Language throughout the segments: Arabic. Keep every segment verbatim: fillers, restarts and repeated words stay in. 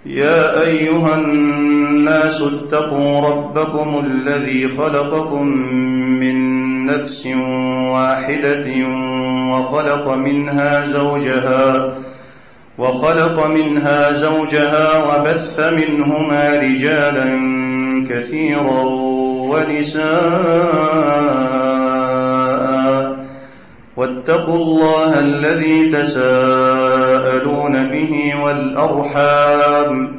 يا أيها الناس اتقوا ربكم الذي خلقكم من نفس واحدة وخلق منها زوجها وخلق منها زوجها وبث منهما رجالا كثيرا ونساء واتقوا الله الذي تساءلون به والأرحام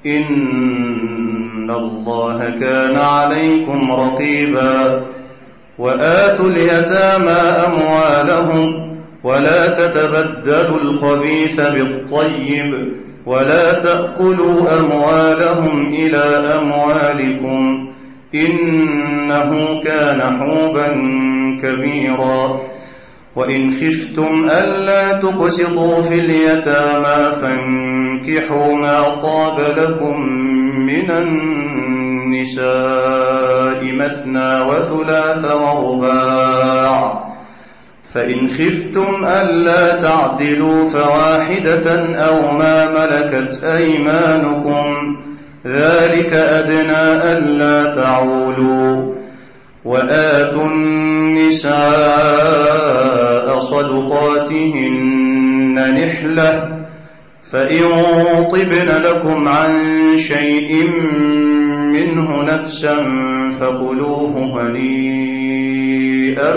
إن الله كان عليكم رقيبا وآتوا اليتامى أموالهم ولا تتبدلوا الخبيث بالطيب ولا تأكلوا أموالهم إلى أموالكم إنه كان حوبا كبيرا وإن خفتم ألا تقسطوا في اليتامى فانكحوا ما طاب لكم من النساء مثنى وثلاث ورباع فإن خفتم ألا تعدلوا فواحدة أو ما ملكت أيمانكم ذلك أدنى ألا تعولوا وآتوا النساء صدقاتهن نحلة فإن طبن لكم عن شيء منه نفسا فكلوه هنيئا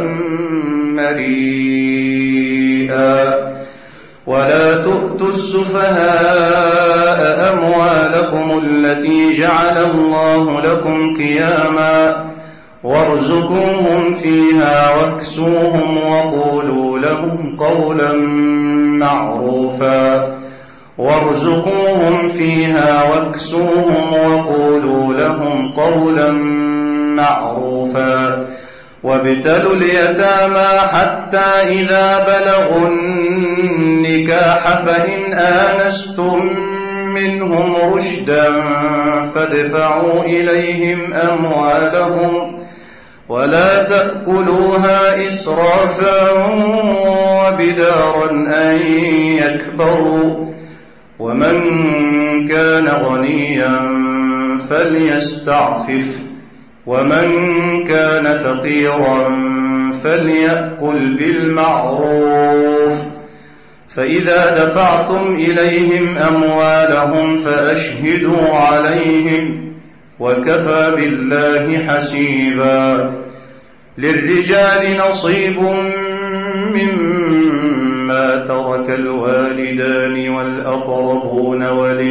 مريئا ولا تؤتوا السفهاء أموالكم التي جعل الله لكم قياما وارزقوهم فيها واكسوهم وقولوا لهم قولا معروفا وارزقوهم فيها واكسوهم وقولوا لهم قولا معروفا وابتلوا اليتامى حتى إذا بلغوا النكاح فإن آنستم منهم رشدا فادفعوا إليهم أموالهم ولا تأكلوها إسرافا وبدارا أن يكبروا ومن كان غنيا فليستعفف ومن كان فقيرا فليأكل بالمعروف فإذا دفعتم إليهم أموالهم فأشهدوا عليهم وكفى بالله حسيبا للرجال نصيب مما ترك الوالدان والأقربون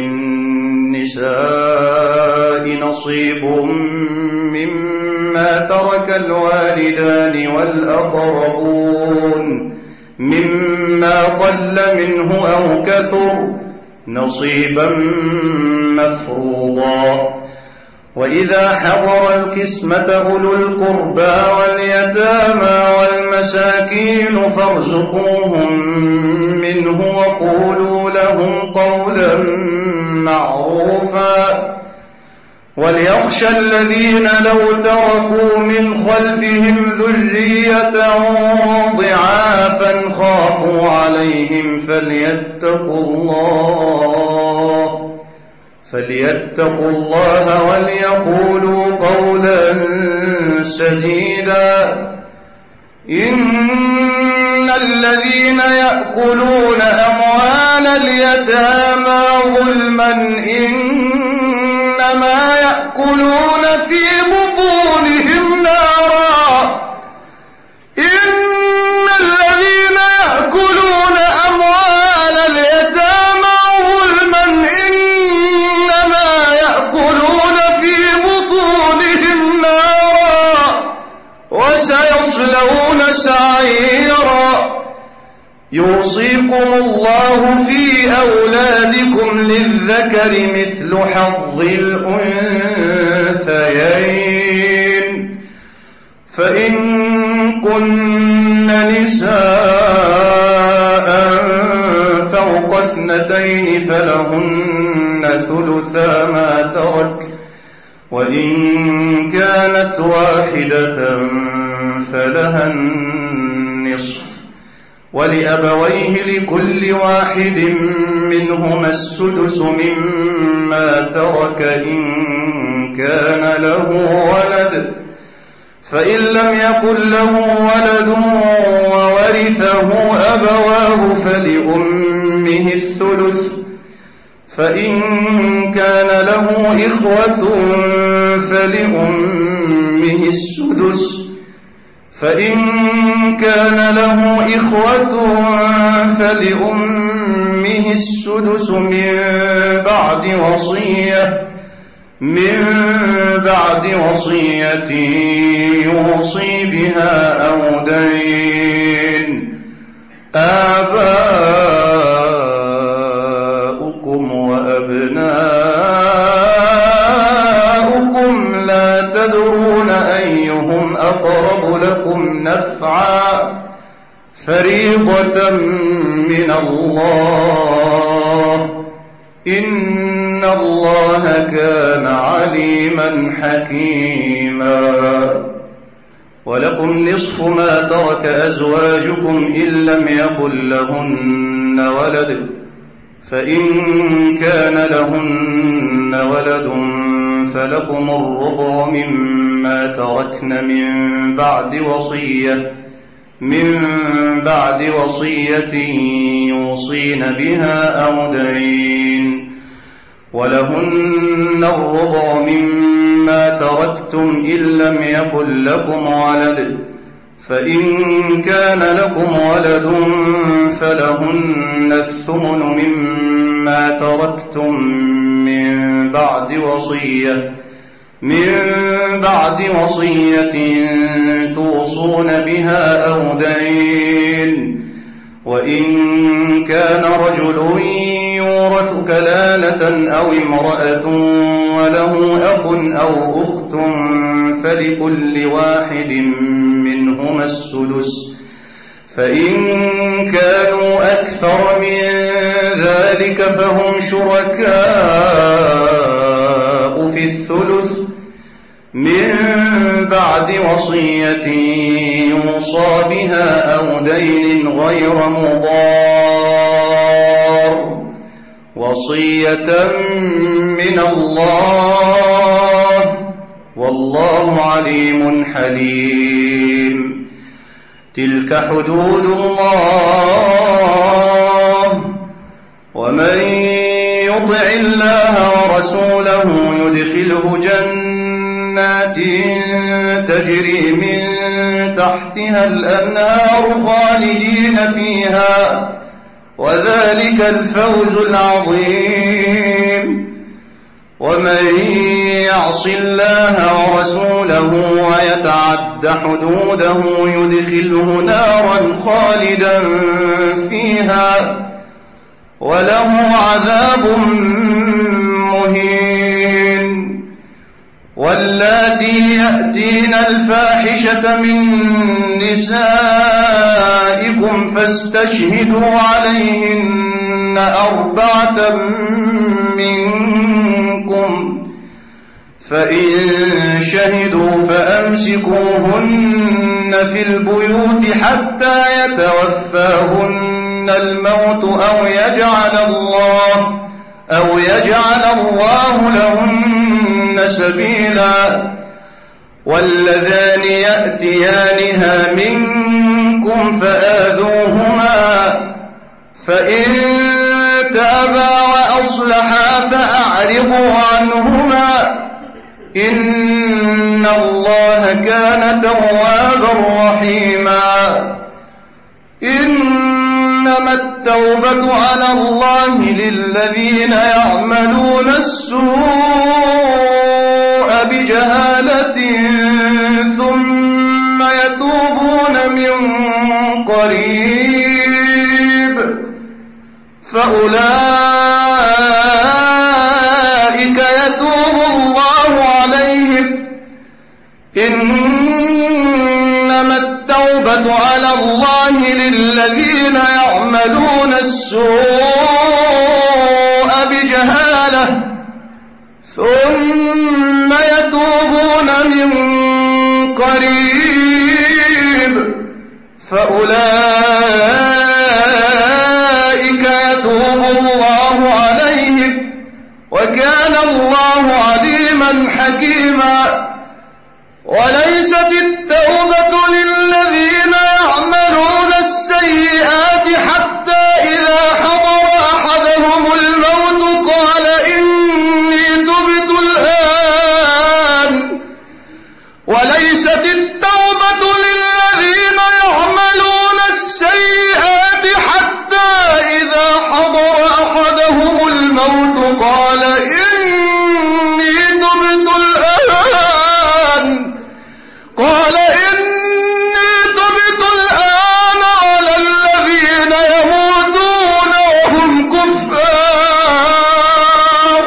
وللنساء نصيب مما ترك الوالدان والأقربون مما قل منه أو كثر نصيبا مفروضا وإذا حضر القسمة أولو القربى واليتامى والمساكين فارزقوهم منه وقولوا لهم قولا معروفا وليخشى الذين لو تركوا من خلفهم ذرية ضعافا خافوا عليهم فليتقوا الله فليتقوا الله وليقولوا قولا سديدا إن الذين يأكلون أموال اليتامى ظلما إنما يأكلون في بطونهم نارا إن الذين يأكلون أموال اليتامى ظلما إنما يأكلون في بطونهم نارا وسيصلون سعيرا يوصيكم الله في أولادكم للذكر مثل حظ الأنثيين فإن كن نساء فوق اثنتين فلهن ثلثا ما ترك وإن كانت واحدة فلها النصف ولأبويه لكل واحد منهما السدس مما مما ترك إن كان له ولد، فإن لم يكن له ولد وورثه أبواه فلأمه الثلث، فإن كان له إخوة فلأمه السدس، فإن كان له إخوة فلأمه السدس من بعد وصية من بعد وصية يوصي بها أو دين. آباؤكم وأبناؤكم لا تدرون أيهم أقرب لكم نفعا فريضة من الله، إن الله كان عليما حكيما. ولكم نصف ما ترك أزواجكم إن لم يكن لهن ولد، فإن كان لهن ولد فلكم الربع مما تركن من بعد وصية من بعد وصية يوصين بها أو دين. ولهن الربع مما تركتم إن لم يكن لكم ولد، فإن كان لكم ولد فلهن الثمن مما تركتم من بعد وصية من بعد وصية توصون بها أو دين. وإن كان رجل يورث كلالة أو امرأة وله أخ أو أخت فلكل واحد منهما السدس، فإن كانوا أكثر من ذلك فهم شركاء في الثلث من بعد وصية يوصى بها أو دين غير مضار، وصية من الله، والله عليم حليم. تلك حدود الله، ومن يطع الله ورسوله يدخله جنات تجري من تحتها الأنهار خالدين فيها، وذلك الفوز العظيم. ومن يعص الله ورسوله ويتعد حدوده يدخله نارا خالدا فيها وله عذاب مهين. واللاتي يأتين الفاحشة من نسائكم فاستشهدوا عليهن أربعة منكم، فإن شهدوا فأمسكوهن في البيوت حتى يتوفاهن الموت أو يجعل الله أو يجعل الله لهن سبيلا. واللذان يأتيانها منكم فآذوهما، فإن تابا وأصلحا فأعرضوا عنهما، إن الله كان توابا رحيما. إنما التوبة على الله للذين يعملون السوء بجهالة ثم يتوبون من قريب فأولئك يتوب الله عليهم. إنما التوبة على الله للذين يعملون السوء بجهالة ثم يتوبون من قريب فأولئك يتوب الله عليهم، وكان الله عليما حكيما. وليست التوبة للذين يعملون السيئات حتى إذا حضر أحدهم الموت قال إني تبت الآن. وليست التوبة للذين يعملون السيئات حتى إذا حضر أحدهم الموت قال إني تبت الآن قال إني تبت الآن على الذين يموتون وهم كفار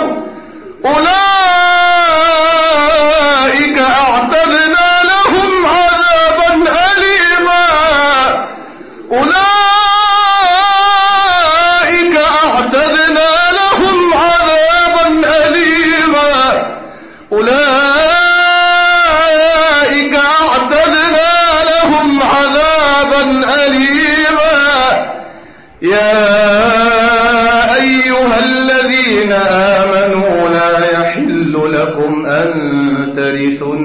أولئك أعتدنا لهم عذابا أليما أولئك أعتدنا لهم عذابا أليما أولئك أعتدنا لهم عذابا أليما. يا أيها الذين آمنوا لا يحل لكم أن ترثوا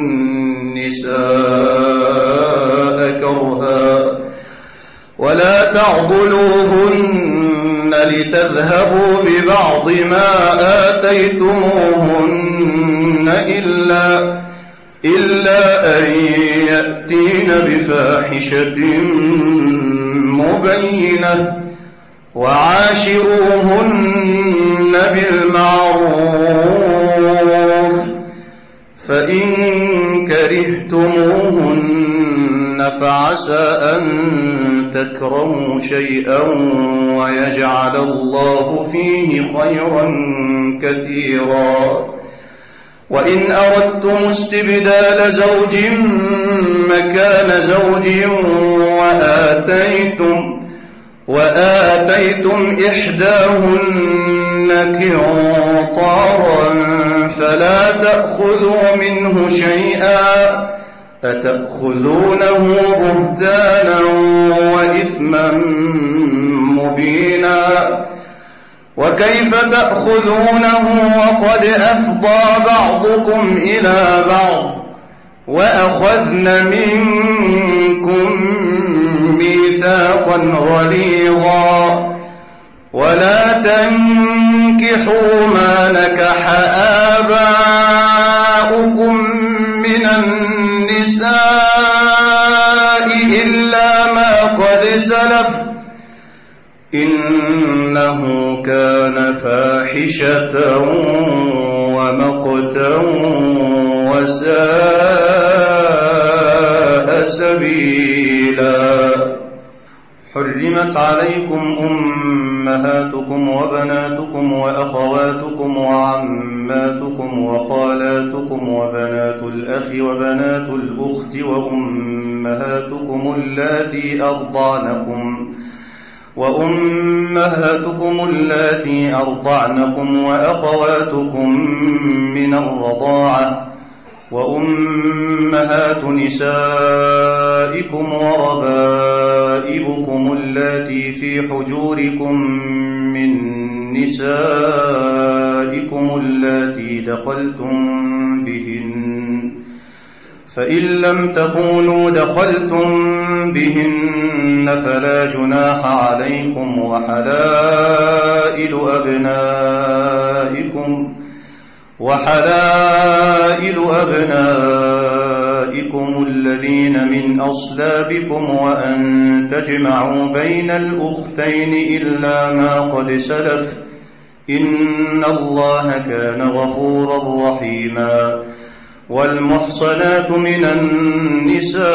النساء كرها ولا تعضلوهن لتذهبوا ببعض ما آتيتموهن إلا إلا أن يأتين بفاحشة مبينة وعاشروهن بالمعروف فإن كرهتموهن فعسى أن تكرهوا شيئا ويجعل الله فيه خيرا كثيرا. وإن أردتم استبدال زوج مكان زوج وآتيتم وآتيتم إحداهن قنطارا فلا تأخذوا منه شيئا أتأخذونه بهتانا وإثما مبينا. وكيف تأخذونه وقد أفضى بعضكم إلى بعض وأخذن منكم ميثاقا غليظا. ولا تنكحوا ما نكح آباؤكم من النساء إلا ما قد سلف إنه كان فاحشة ومقتا وساء سبيلا. حرمت عليكم أمهاتكم وبناتكم وأخواتكم وعماتكم وخالاتكم وبنات الأخ وبنات الأخت وأمهاتكم اللاتي أرضعنكم وأمهاتكم اللاتي أرضعنكم وأخواتكم من الرضاعة وأمهات نسائكم وربائبكم اللاتي في حجوركم من نسائكم اللاتي دخلتم بهن فإن لم تكونوا دخلتم بهن فلا جناح عليكم وحلائل أبنائكم وحلائل أبنائكم الذين من أصلابكم وأن تجمعوا بين الأختين إلا ما قد سلف إن الله كان غفورا رحيما. والمحصنات من النساء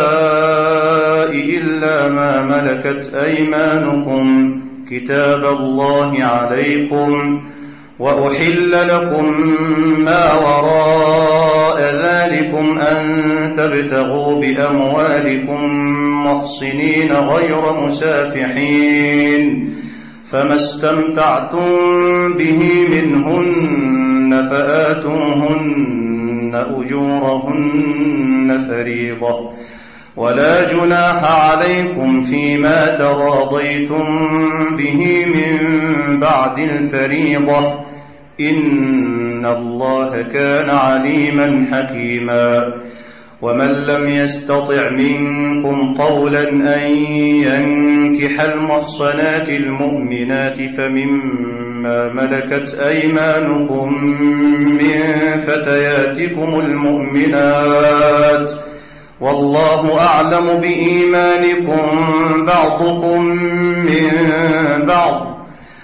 إلا ما ملكت أيمانكم كتاب الله عليكم وأحل لكم ما وراء ذلكم أن تبتغوا بأموالكم محصنين غير مسافحين فما استمتعتم به منهن فآتوهن أجورهن فريضة ولا جناح عليكم فيما تراضيتم به من بعد الفريضة إن إن الله كان عليما حكيما ومن لم يستطع منكم طولا أن ينكح المحصنات المؤمنات فمما ملكت أيمانكم من فتياتكم المؤمنات والله أعلم بإيمانكم بعضكم من بعض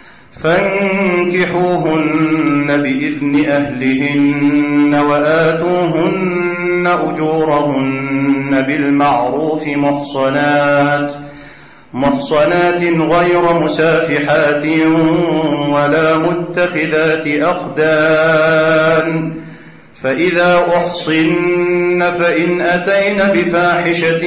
فانكحوهن بإذن أهلهن وآتوهن أجورهن بالمعروف محصنات محصنات غير مسافحات ولا متخذات أخدان فإذا أحصن فإن أتين بفاحشة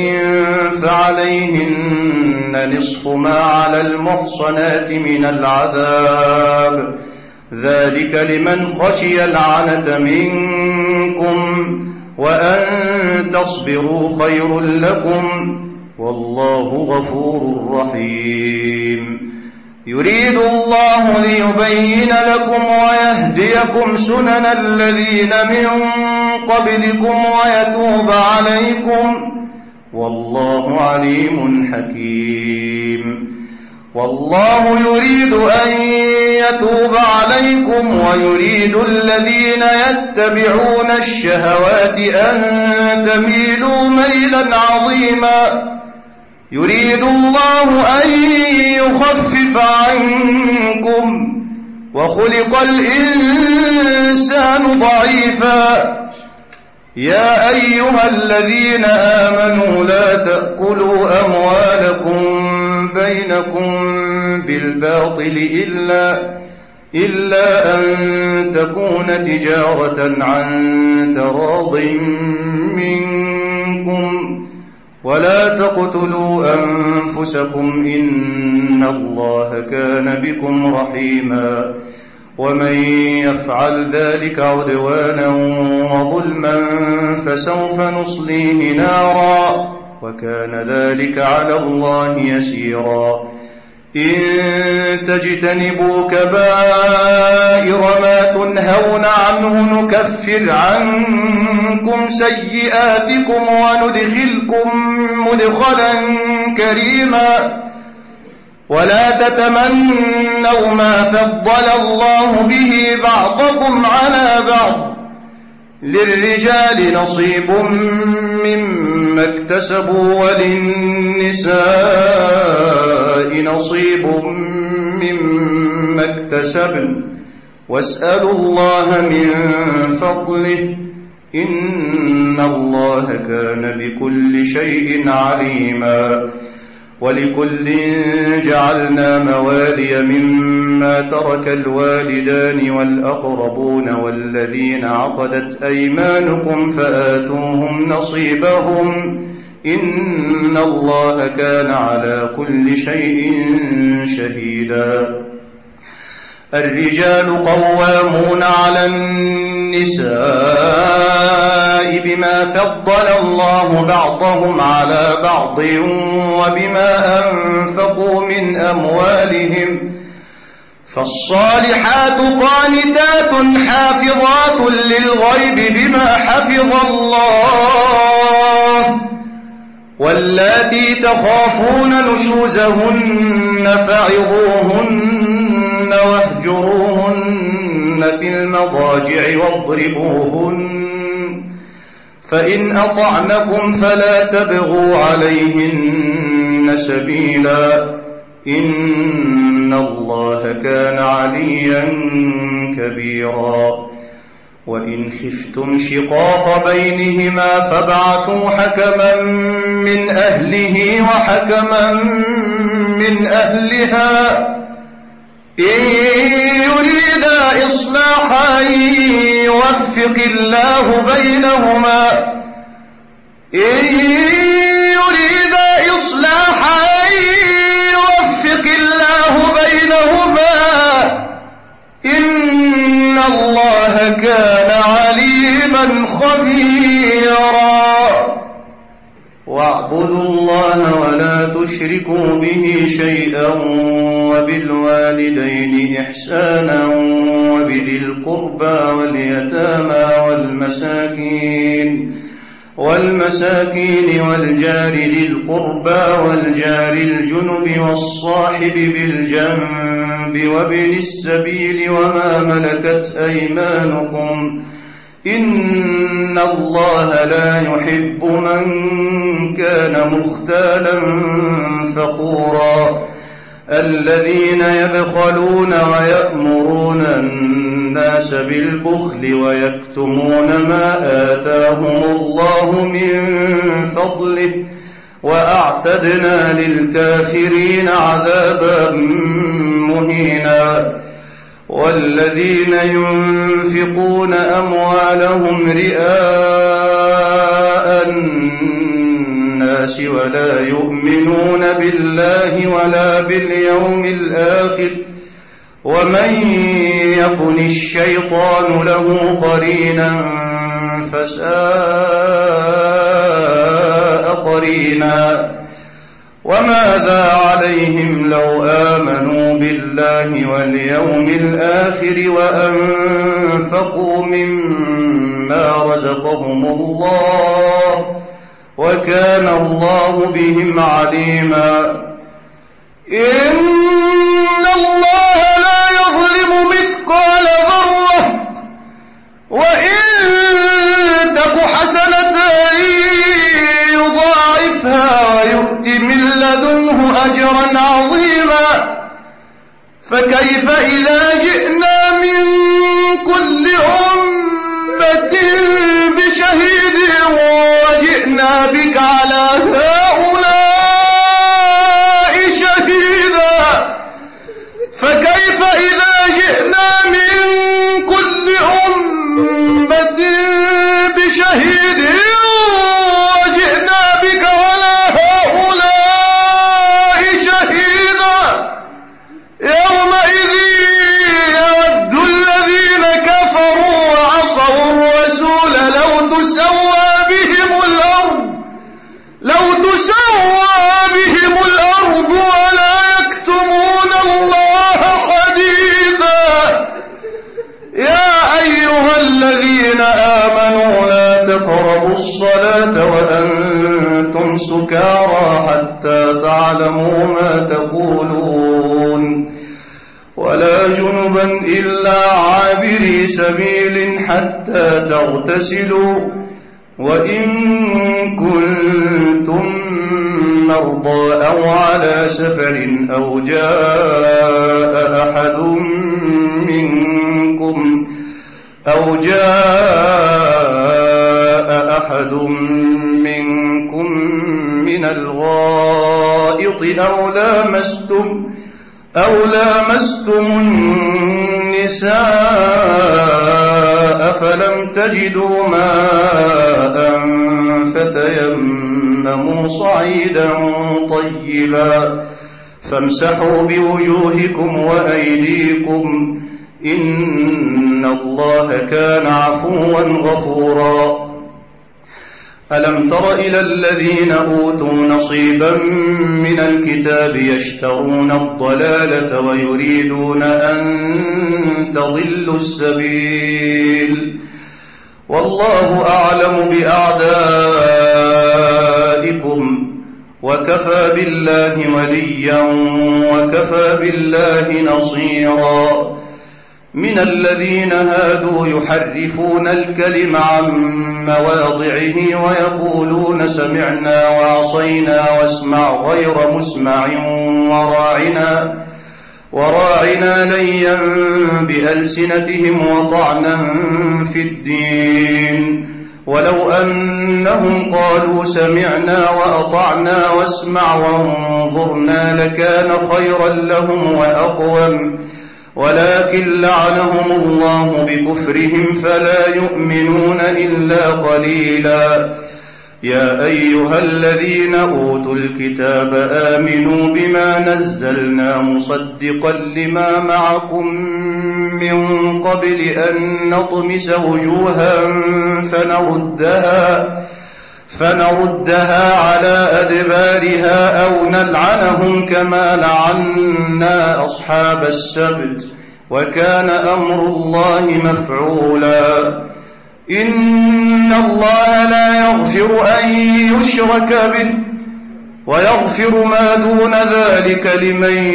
فعليهن نصف ما على المحصنات من العذاب ذلك لمن خشي العنة منكم وأن تصبروا خير لكم والله غفور رحيم يريد الله ليبين لكم ويهديكم سنن الذين من قبلكم ويتوب عليكم والله عليم حكيم والله يريد أن يتوب عليكم ويريد الذين يتبعون الشهوات أن تميلوا ميلا عظيما يريد الله أن يخفف عنكم وخلق الإنسان ضعيفا يا أيها الذين آمنوا لا تأكلوا أموالكم بينكم بالباطل إلا, إلا أن تكون تجارة عن تراض منكم ولا تقتلوا أنفسكم إن الله كان بكم رحيما ومن يفعل ذلك عدوانا وظلما فسوف نصليه نارا وكان ذلك على الله يسيرا إن تجتنبوا كبائر ما تنهون عنه نكفر عنكم سيئاتكم وندخلكم مدخلا كريما ولا تتمنوا ما فضل الله به بعضكم على بعض للرجال نصيب مما اكتسبوا وللنساء نصيب مما اكتسبن واسألوا الله من فضله إن الله كان بكل شيء عليما ولكل جعلنا موالي مما ترك الوالدان والأقربون والذين عقدت أيمانكم فآتوهم نصيبهم إن الله كان على كل شيء شهيدا الرجال قوامون على النساء بما فضل الله بعضهم على بعض وبما أنفقوا من أموالهم فالصالحات قانتات حافظات للغيب بما حفظ الله واللاتي تخافون نشوزهن فعظوهن واهجروهن في المضاجع واضربوهن فإن أطعنكم فلا تبغوا عليهن سبيلا إن الله كان عليا كبيرا وإن خفتم شقاق بينهما فابعثوا حكما من أهله وحكما من أهلها إن يريدا إصلاحا يوفق الله بينهما إن يريدا إصلاحا يوفق الله بينهما إن الله كان عليما خبيرا واعبدوا الله ولا تشركوا به شيئا وبالوالدين إحسانا وبذي القربى واليتامى والمساكين والمساكين والجار ذي القربى والجار الجنب والصاحب بالجنب وابن السبيل وما ملكت أيمانكم إن الله لا يحب من كان مختالا فخورا الذين يبخلون ويأمرون الناس بالبخل ويكتمون ما آتاهم الله من فضله وأعتدنا للكافرين عذابا مهينا والذين ينفقون أموالهم رئاء الناس ولا يؤمنون بالله ولا باليوم الآخر ومن يكن الشيطان له قرينا فساء قرينا وماذا عليهم لو آمنوا بالله واليوم الآخر وأنفقوا مما رزقهم الله وكان الله بهم عليما إن الله لا يظلم مثقال ذرة وإن تك حسنة يضاعفها ويؤت من لدنه أجرا عظيما فكيف إذا جئنا من كل أمة بشهيد وجئنا بك على هؤلاء شهيدا فكيف إذا جئنا من كل أمة بشهيد وجئنا بك على هؤلاء شهيدا يومئذ يود الذين كفروا وعصوا الرسول لو تسوى بهم الأرض لو تسوى بهم الأرض ولا يكتمون الله حديثا يا أيها الذين آمنوا لا تقربوا الصلاة وأنتم سكارى حتى تعلموا ما تقولون ولا جنبا إلا عابري سبيل حتى تغتسلوا وإن كنتم مرضى أو على سفر أو جاء أحد منكم أو جاء أحد منكم من الغائط أو لامستم أو لامستم النساء فلم تجدوا ماء فتيمموا صعيدا طيبا فامسحوا بوجوهكم وأيديكم إن الله كان عفوا غفورا ألم تر إلى الذين أوتوا نصيبا من الكتاب يشترون الضلالة ويريدون أن تضلوا السبيل والله أعلم بأعدائكم وكفى بالله وليا وكفى بالله نصيرا من الذين هادوا يحرفون الكلم عن مواضعه ويقولون سمعنا وعصينا واسمع غير مسمع وراعنا وراعنا ليا بألسنتهم وطعنا في الدين ولو أنهم قالوا سمعنا وأطعنا واسمع وانظرنا لكان خيرا لهم وأقوم ولكن لعنهم الله بكفرهم فلا يؤمنون إلا قليلا يا أيها الذين أوتوا الكتاب آمنوا بما نزلنا مصدقا لما معكم من قبل أن نطمس وجوها فنردها فنردها على أدبارها أو نلعنهم كما لعنا أصحاب السبت وكان أمر الله مفعولا. إن الله لا يغفر أن يشرك به ويغفر ما دون ذلك لمن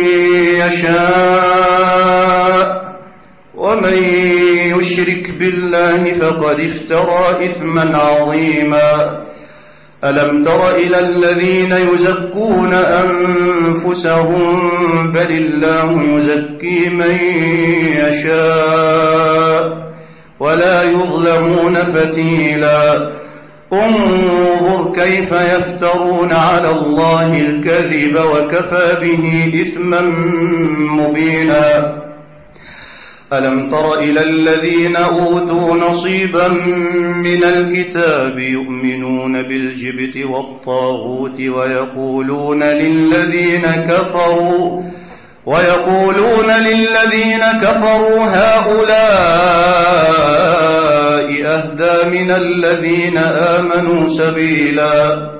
يشاء ومن يشرك بالله فقد افترى إثما عظيما. ألم تر إلى الذين يزكون أنفسهم بل الله يزكي من يشاء ولا يظلمون فتيلا. انظر كيف يفترون على الله الكذب وكفى به إثما مبينا. ألم تر إلى الذين أوتوا نصيبا من الكتاب يؤمنون بالجبت والطاغوت ويقولون للذين كفروا ويقولون للذين كفروا هؤلاء أهدى من الذين آمنوا سبيلا.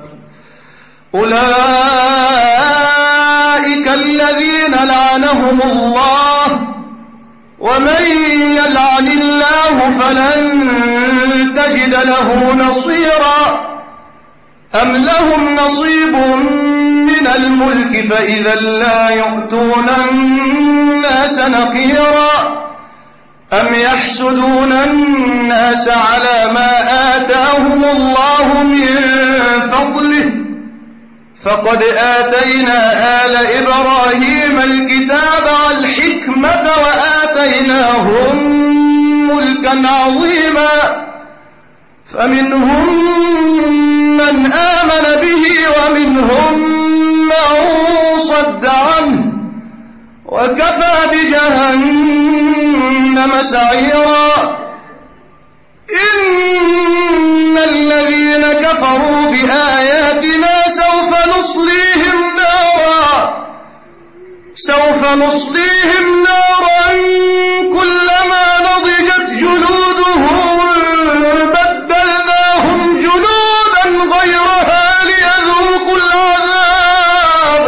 أولئك الذين لعنهم الله ومن يلعن الله فلن تجد له نصيرا. أم لهم نصيب من الملك فإذا لا يؤتون الناس نقيرا. أم يحسدون الناس على ما آتاهم الله من فضله فقد آتينا آل إبراهيم الكتاب والحكمة وآتيناهم ملكا عظيما. فمنهم من آمن به ومنهم من صد عنه وكفى بجهنم سعيرا. إن الذين كفروا بآياتنا سوف نصليهم نارا سوف نصليهم نارا كلما نضجت جلودهم بدلناهم جلودا غيرها ليذوقوا العذاب.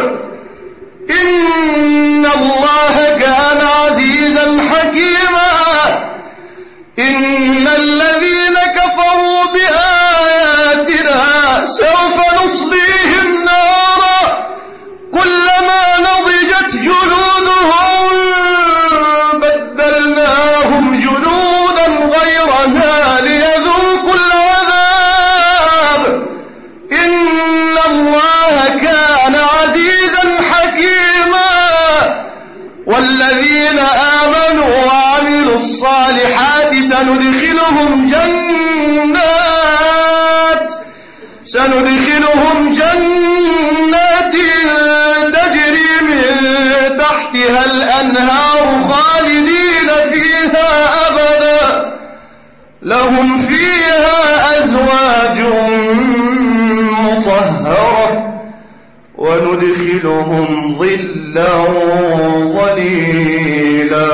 إن الله كان عزيزا حكيما. إن الذين كفروا بآياتنا سوف نصليهم نارا كلما نضجت جلودهم بدلناهم جلودا غيرها ليذوقوا العذاب. إن الله كان عزيزا حكيما. والذين آمنوا وعملوا الصالحات سندخلهم جنات سندخلهم جنات تجري من تحتها الأنهار خالدين فيها أبدا لهم فيها أزواج مطهرة وندخلهم ظلا ظليلا.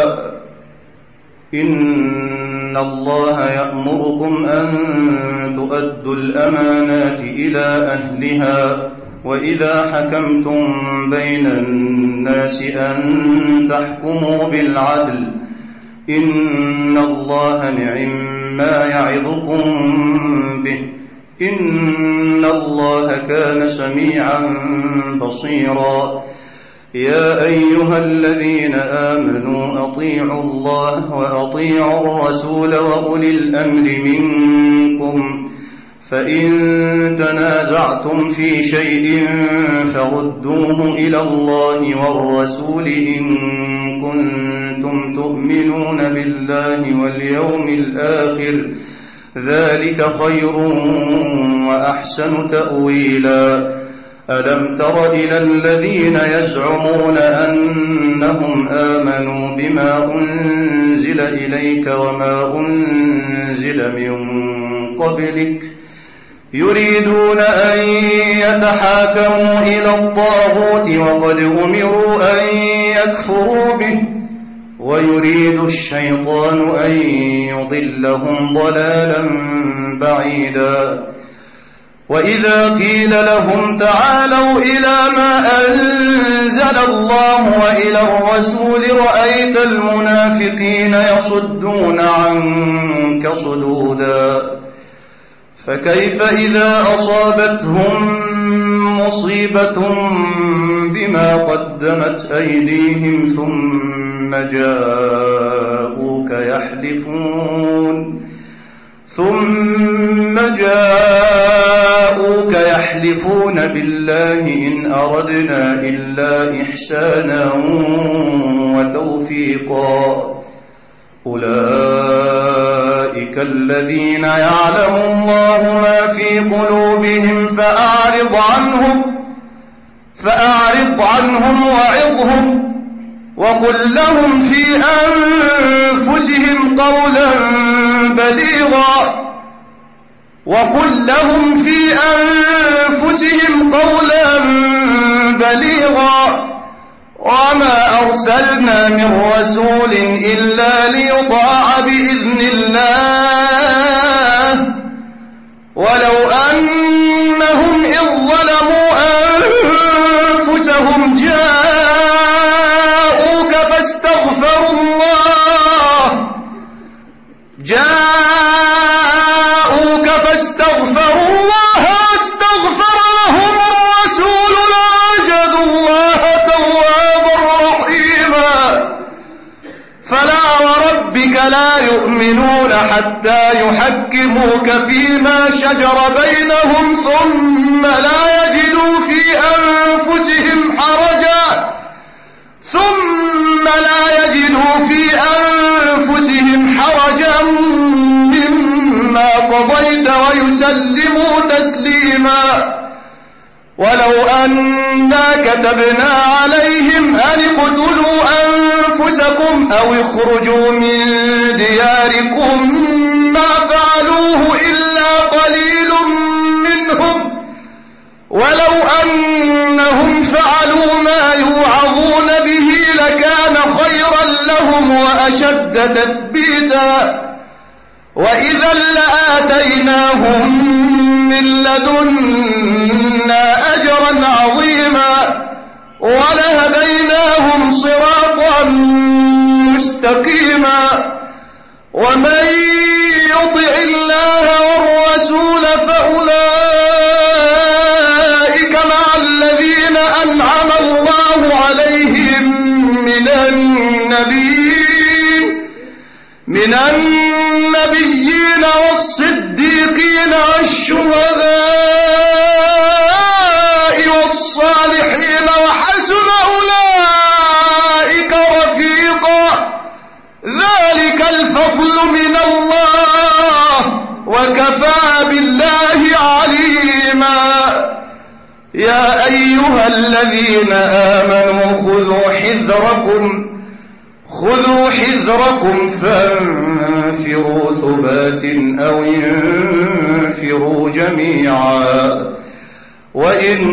إن الله يأمركم أن تؤدوا الأمانات إلى أهلها وإذا حكمتم بين الناس أن تحكموا بالعدل. إن الله نعما يعظكم به. إن الله كان سميعا بصيرا. يا أيها الذين آمنوا أطيعوا الله وأطيعوا الرسول وأولي الأمر منكم فإن تنازعتم في شيء فردوه إلى الله والرسول إن كنتم تؤمنون بالله واليوم الآخر ذلك خير وأحسن تأويلا. ألم تر إلى الذين يزعمون أنهم آمنوا بما أنزل إليك وما أنزل من قبلك يريدون أن يتحاكموا إلى الطاغوت وقد أمروا أن يكفروا به ويريد الشيطان أن يضلهم ضلالا بعيدا. وإذا قيل لهم تعالوا إلى ما أنزل الله وإلى الرسول رأيت المنافقين يصدون عنك صدودا فكيف إذا أصابتهم مصيبة بما قدمت أيديهم ثم جاءوك يحلفون ثم جاءوك يحلفون بالله إن أردنا إلا إحسانا وتوفيقا أولئك الذين يعلم الله ما في قلوبهم فأعرض عنهم فأعرض عنهم وعظهم وقل لهم في أنفسهم قولا بليغا وقل لهم في أنفسهم قولا بليغا وما أرسلنا من رسول إلا ليطاع بإذن الله ولو أنهم إذ ظلموا أنفسهم جاءوك فاستغفروا الله جاءوك فاستغفروا الله واستغفر لهم الرسول لوجدوا الله توابا رحيما فلا وربك لا يؤمنون حتى يحكموك فيما شجر بينهم ثم لا يجدوا في أنفسهم حرجا ثم لا يجدوا في أنفسهم حرجا مما قضيت ويسلموا تسليما ولو أنا كتبنا عليهم أن اقتلوا أنفسكم أو اخرجوا من دياركم ما فعلوه إلا قليل منهم ولو أنهم فعلوا ما يوعظون به لكان خيرا لهم وأشد تثبيتا وإذا لآتيناهم من لدنا أجرا عظيما ولهديناهم صراطا مستقيما ومن يطع الله والرسول فأولئك مع الذين أنعم الله عليهم من النبيين من النبيين والصديقين والشهداء والصالحين وحسن أولئك رفيقا ذلك الفضل من الله وكفى بالله عليما يا أيها الذين آمنوا خذوا حذركم خذوا حذركم فانفروا ثبات أو انفروا جميعا وإن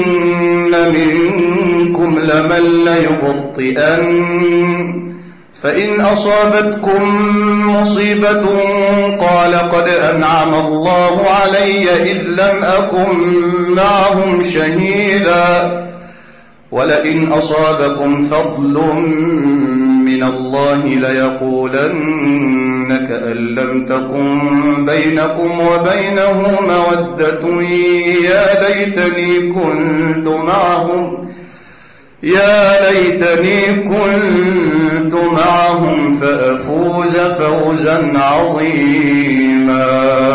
منكم لمن ليبطئن فإن أصابتكم مصيبة قال قد أنعم الله علي إذ لم أكن معهم شهيدا ولئن أصابكم فضل من الله ليقولن كأن لم تكن بينكم وبينه مودة يا ليتني كنت معهم يا ليتني كنت معهم فأفوز فوزا عظيما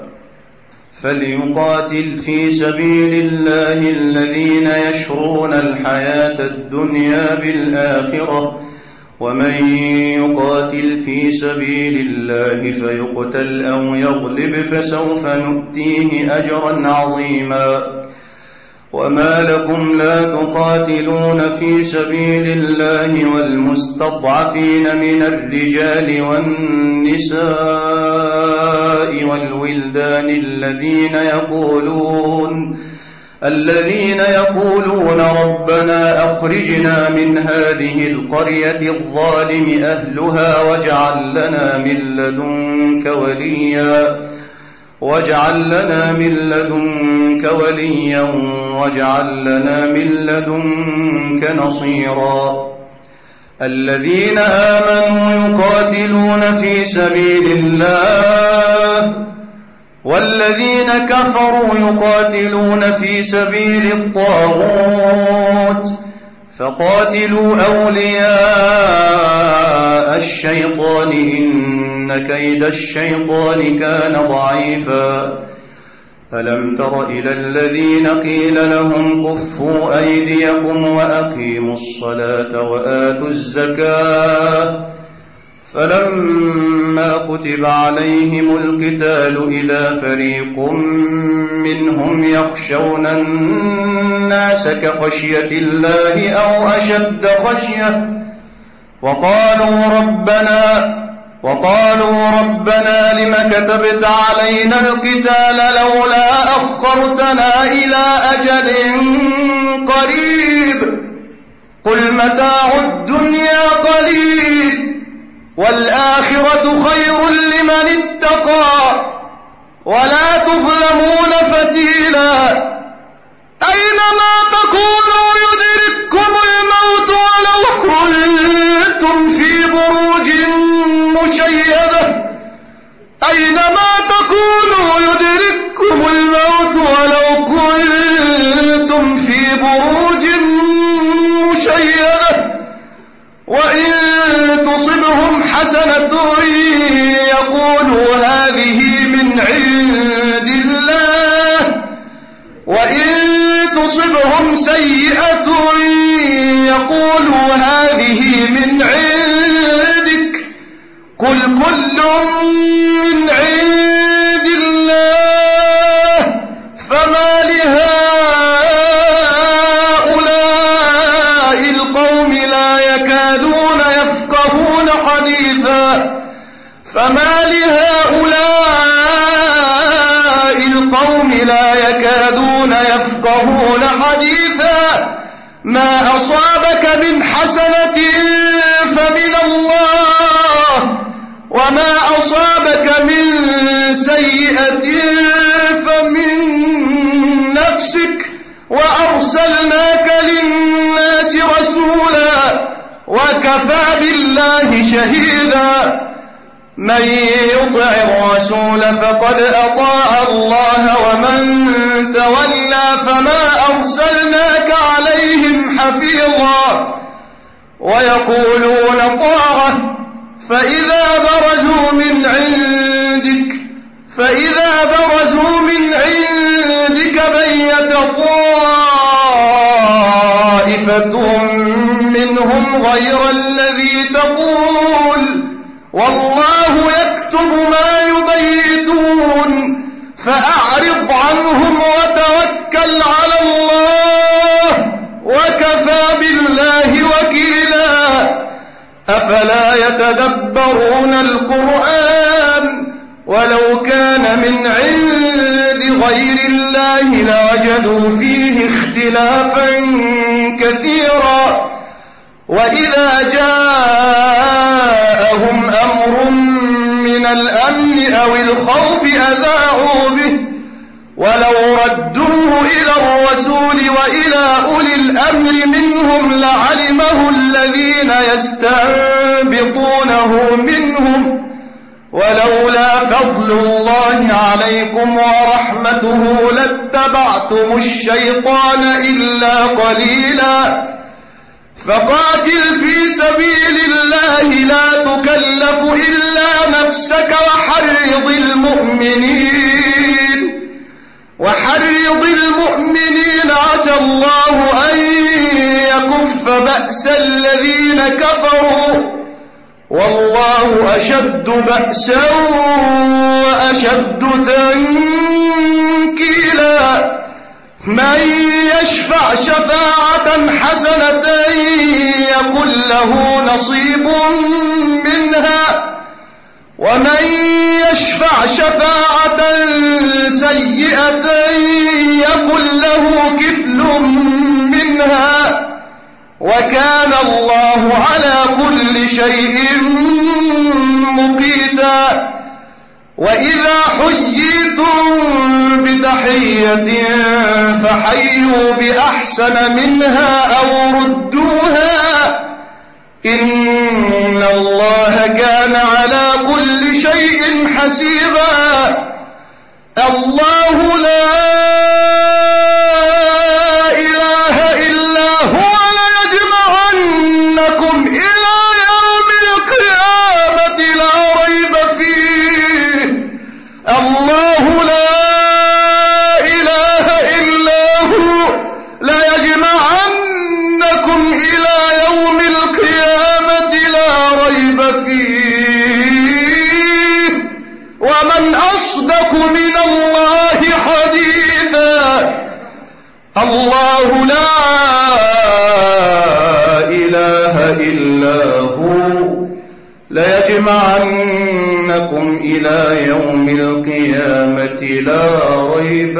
فليقاتل في سبيل الله الذين يشرون الحياة الدنيا بالآخرة ومن يقاتل في سبيل الله فيقتل أو يغلب فسوف نؤتيه أجرا عظيما وما لكم لا تقاتلون في سبيل الله والمستضعفين من الرجال والنساء والولدان الذين يقولون الذين يقولون ربنا أخرجنا من هذه القرية الظالم أهلها واجعل لنا من لدنك وليا واجعل لنا من لدنك وليا واجعل لنا من لدنك نصيرا. الذين آمنوا يقاتلون في سبيل الله والذين كفروا يقاتلون في سبيل الطاغوت فقاتلوا أولياء الشيطان إن كيد الشيطان كان ضعيفا. ألم تر إلى الذين قيل لهم كفوا أيديكم وأقيموا الصلاة وآتوا الزكاة فلما كتب عليهم القتال إذا فريق منهم يخشون الناس كخشية الله أو أشد خشية وقالوا ربنا وقالوا ربنا لم كتبت علينا القتال لولا أخرتنا إلى أجل قريب قل متاع الدنيا قليل والآخرة خير لمن اتقى ولا تظلمون فتيلا. أينما تكونوا يدرككم الموت ولو كنتم في بروج مشيدة أينما تكونوا يدرككم الموت ولو كنتم في بروج مشيدة وإن تصبهم حسنة يقولوا هذه من عند الله وإن تصبهم سيئة يقولوا هذه من عندك قل كل من عند الله فما لهؤلاء القوم لا يكادون يفقهون حديثا فما لهؤلاء القوم لا يكادون يفقهون حديثا ما أصابك من حسنة فمن الله وما أصابك من سيئة فمن نفسك وأرسلناك للناس رسولا وكفى بالله شهيدا. من يطع الرسول فقد أطاع الله ومن تولى فما أرسلناك عليهم حفيظا ويقولون طاعة فإذا برزوا من عندك فإذا برزوا من عندك بيت طائفة منهم غير الذي تقول والله يكتب ما يبيتون فأعرض عنهم وتوكل على الله وكفى بالله وكيلا. أفلا يتدبرون القرآن ولو كان من عند غير الله لوجدوا فيه اختلافا كثيرا وإذا جاءهم أمر من الأمن أو الخوف أذاعوا به ولو ردوه إلى الرسول وإلى أولي الأمر منهم لعلمه الذين يستنبطونه منهم ولولا فضل الله عليكم ورحمته لاتبعتم الشيطان إلا قليلا. فقاتل في سبيل الله لا تكلف إلا نفسك وحرض المؤمنين وحرض المؤمنين عسى الله أن يكف بأس الذين كفروا والله أشد بأسا وأشد تنكيلا. من يشفع شفاعة حسنة يكن له نصيب منها ومن يشفع شفاعة سيئة يكن له كفل منها وكان الله على كل شيء مقيتا. وإذا حييتم حييتم بتحية فحيوا بأحسن منها أو ردوها إن الله كان على كل شيء حسيبا. الله لا إله إلا هو ليجمعنكم إلى يوم القيامة لا ريب فيه. الله لا إله إلا هو ليجمعنكم إلى يوم القيامة لا ريب فيه ومن أصدق من الله حديثا. الله لا إله إلا هو ليجمعنكم إلى يوم القيامة لا ريب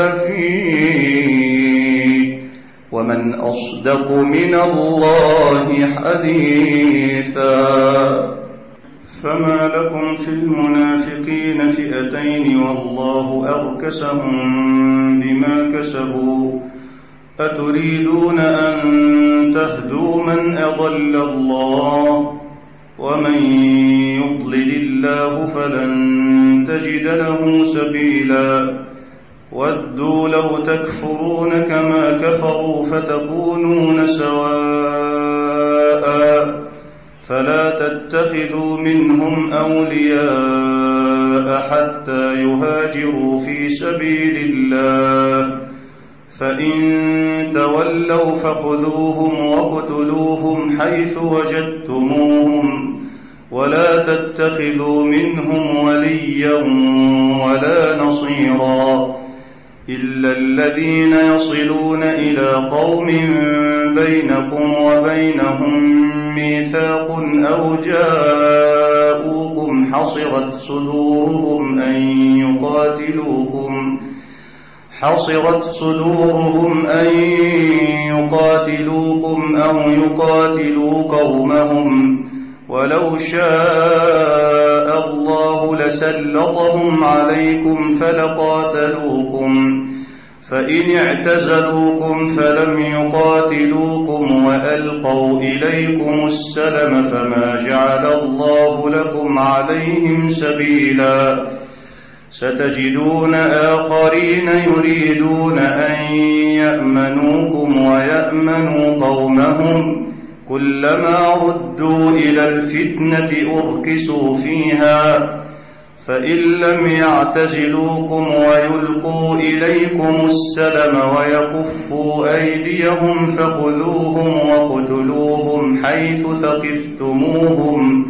فيه ومن أصدق من الله حديثا. فما لكم في المنافقين فئتين والله أركسهم بما كسبوا أتريدون أن تهدوا من أضل الله ومن يضلل الله فلن تجد له سبيلا. ودوا لو تكفرون كما كفروا فتكونون سواء فلا تتخذوا منهم أولياء حتى يهاجروا في سبيل الله فإن تولوا فخذوهم وقتلوهم حيث وجدتموهم ولا تتخذوا منهم وليا ولا نصيرا إلا الذين يصلون إلى قوم بينكم وبينهم ميثاق أو جاءوكم حصرت صدورهم أن يقاتلوكم حصرت صدورهم أن يقاتلوكم أو يقاتلوا قومهم ولو شاء الله لسلطهم عليكم فلقاتلوكم فإن اعتزلوكم فلم يقاتلوكم وألقوا إليكم السلم فما جعل الله لكم عليهم سبيلا. ستجدون آخرين يريدون أن يأمنوكم ويأمنوا قومهم كلما ردوا إلى الفتنة أركسوا فيها فإن لم يعتزلوكم ويلقوا إليكم السلم ويكفوا أيديهم فخذوهم وقتلوهم حيث ثقفتموهم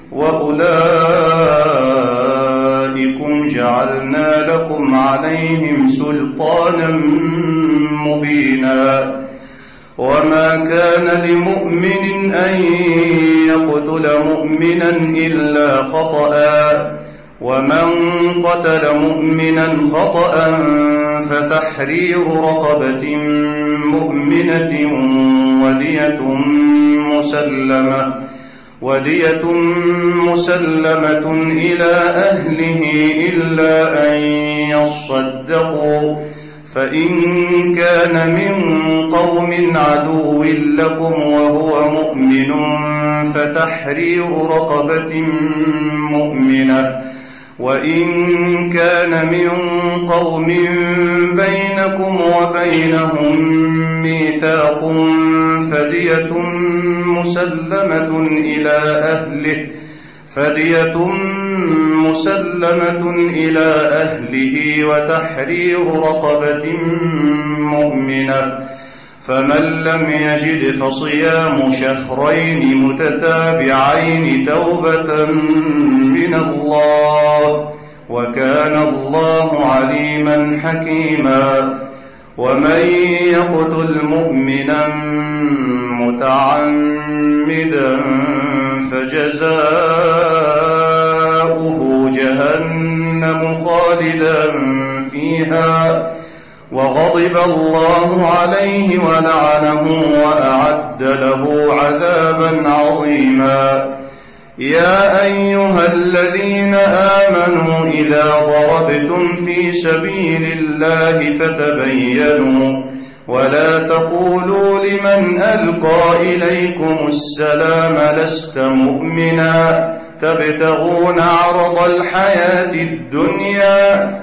وأولئكم جعلنا لكم عليهم سلطانا مبينا. وما كان لمؤمن أن يقتل مؤمنا إلا خطأ ومن قتل مؤمنا خطأ فتحرير رقبة مؤمنة ودية مسلمة ودية مسلمة إلى أهله إلا أن يصدقوا فإن كان من قوم عدو لكم وهو مؤمن فتحرير رقبة مؤمنة وإن كان من قوم بينكم وبينهم ميثاق فدية مسلمة إلى أهله فدية مسلمة إلى أهله وتحرير رقبة مؤمنة فمن لم يجد فصيام شهرين متتابعين توبة من الله وكان الله عليما حكيما. ومن يقتل مؤمنا متعمدا فجزاؤه جهنم خالدا فيها وغضب الله عليه ولعنه وأعد له عذابا عظيما. يا أيها الذين آمنوا إذا ضربتم في سبيل الله فتبينوا ولا تقولوا لمن ألقى إليكم السلام لست مؤمنا تبتغون عرض الحياة الدنيا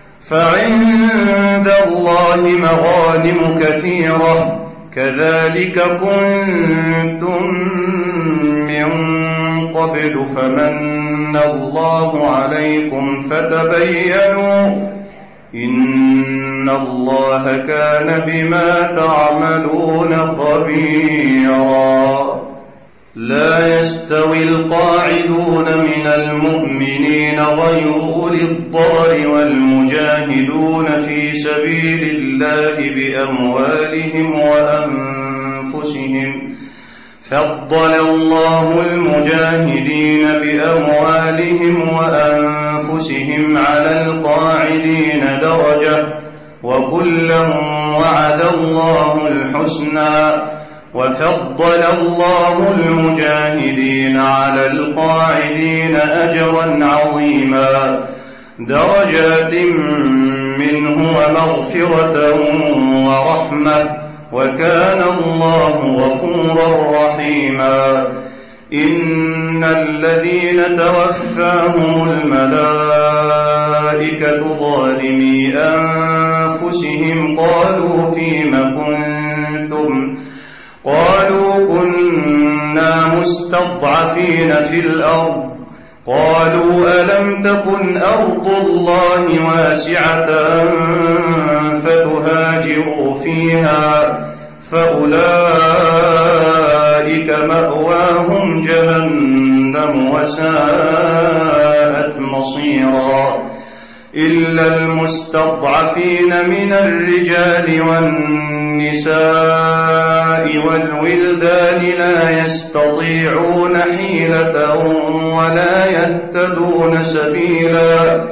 فعند الله مغانم كثيرة كذلك كنتم من قبل فمن الله عليكم فتبينوا إن الله كان بما تعملون خبيرا. لا يستوي القاعدون من المؤمنين غير أولي الضرر والمجاهدون في سبيل الله بأموالهم وأنفسهم فضل الله المجاهدين بأموالهم وأنفسهم على القاعدين درجة وكلا وعد الله الحسنى وفضل الله المجاهدين على القاعدين أجرا عظيما درجات منه ومغفرة ورحمة وكان الله غفورا رحيما. إن الذين توفاهم الملائكة ظالمي أنفسهم قالوا فيم كنتم قالوا كنا مستضعفين في الأرض قالوا ألم تكن أرض الله واسعة فتهاجروا فيها فأولئك مأواهم جهنم وساءت مصيرا. إلا المستضعفين من الرجال والنساء والولدان لا يستطيعون حيلة ولا يهتدون سبيلا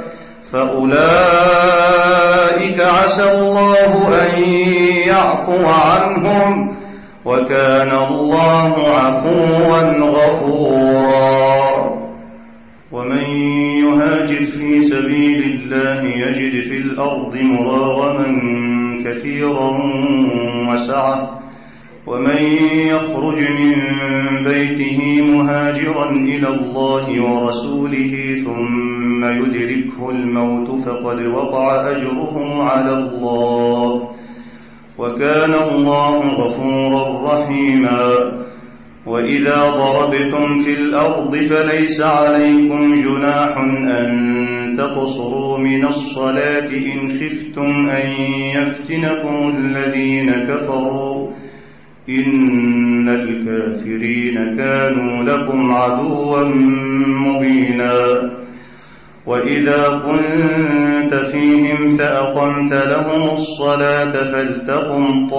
فأولئك عسى الله أن يعفو عنهم وكان الله عفوا غفورا. ومن يهاجر في سبيل الله يجد في الأرض مراغما كثيرا وسعة ومن يخرج من بيته مهاجرا إلى الله ورسوله ثم يدركه الموت فقد وقع أجره على الله وكان الله غفورا رحيما. وإذا ضربتم في الأرض فليس عليكم جناح أن تقصروا من الصلاة إن خفتم أن يفتنكم الذين كفروا إن الكافرين كانوا لكم عدوا مبينا. وإذا كنت فيهم فأقمت لهم الصلاة فلتقم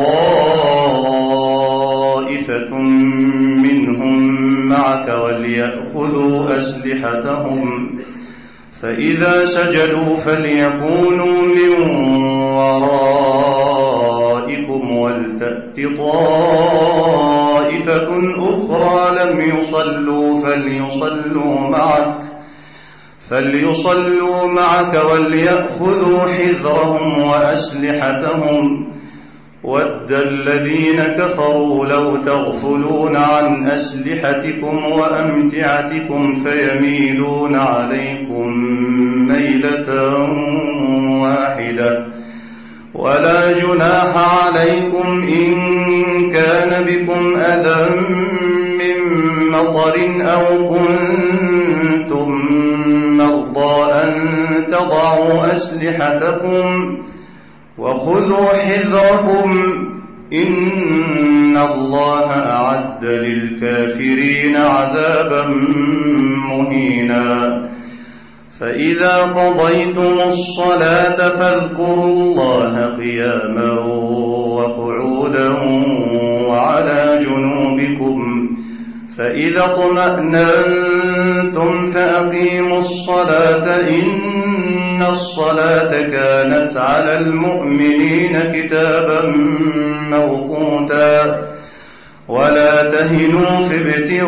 طائفة منهم معك وليأخذوا أسلحتهم فإذا سجدوا فليكونوا من ورائكم ولتأت طائفة أخرى لم يصلوا فليصلوا معك فليصلوا معك وليأخذوا حذرهم وأسلحتهم ود الذين كفروا لو تغفلون عن أسلحتكم وأمتعتكم فيميلون عليكم ميلة واحدة ولا جناح عليكم إن كان بكم أذى من مطر أو كنتم مرضى أن تضعوا أسلحتكم وخذوا حذركم إن الله أعد للكافرين عذابا مهينا. فإذا قضيتم الصلاة فاذكروا الله قياما وقعودا وعلى جنوبكم فإذا اطمأننتم فأقيموا الصلاة إن الصلاة كانت على المؤمنين كتابا موقوتا. ولا تهنوا في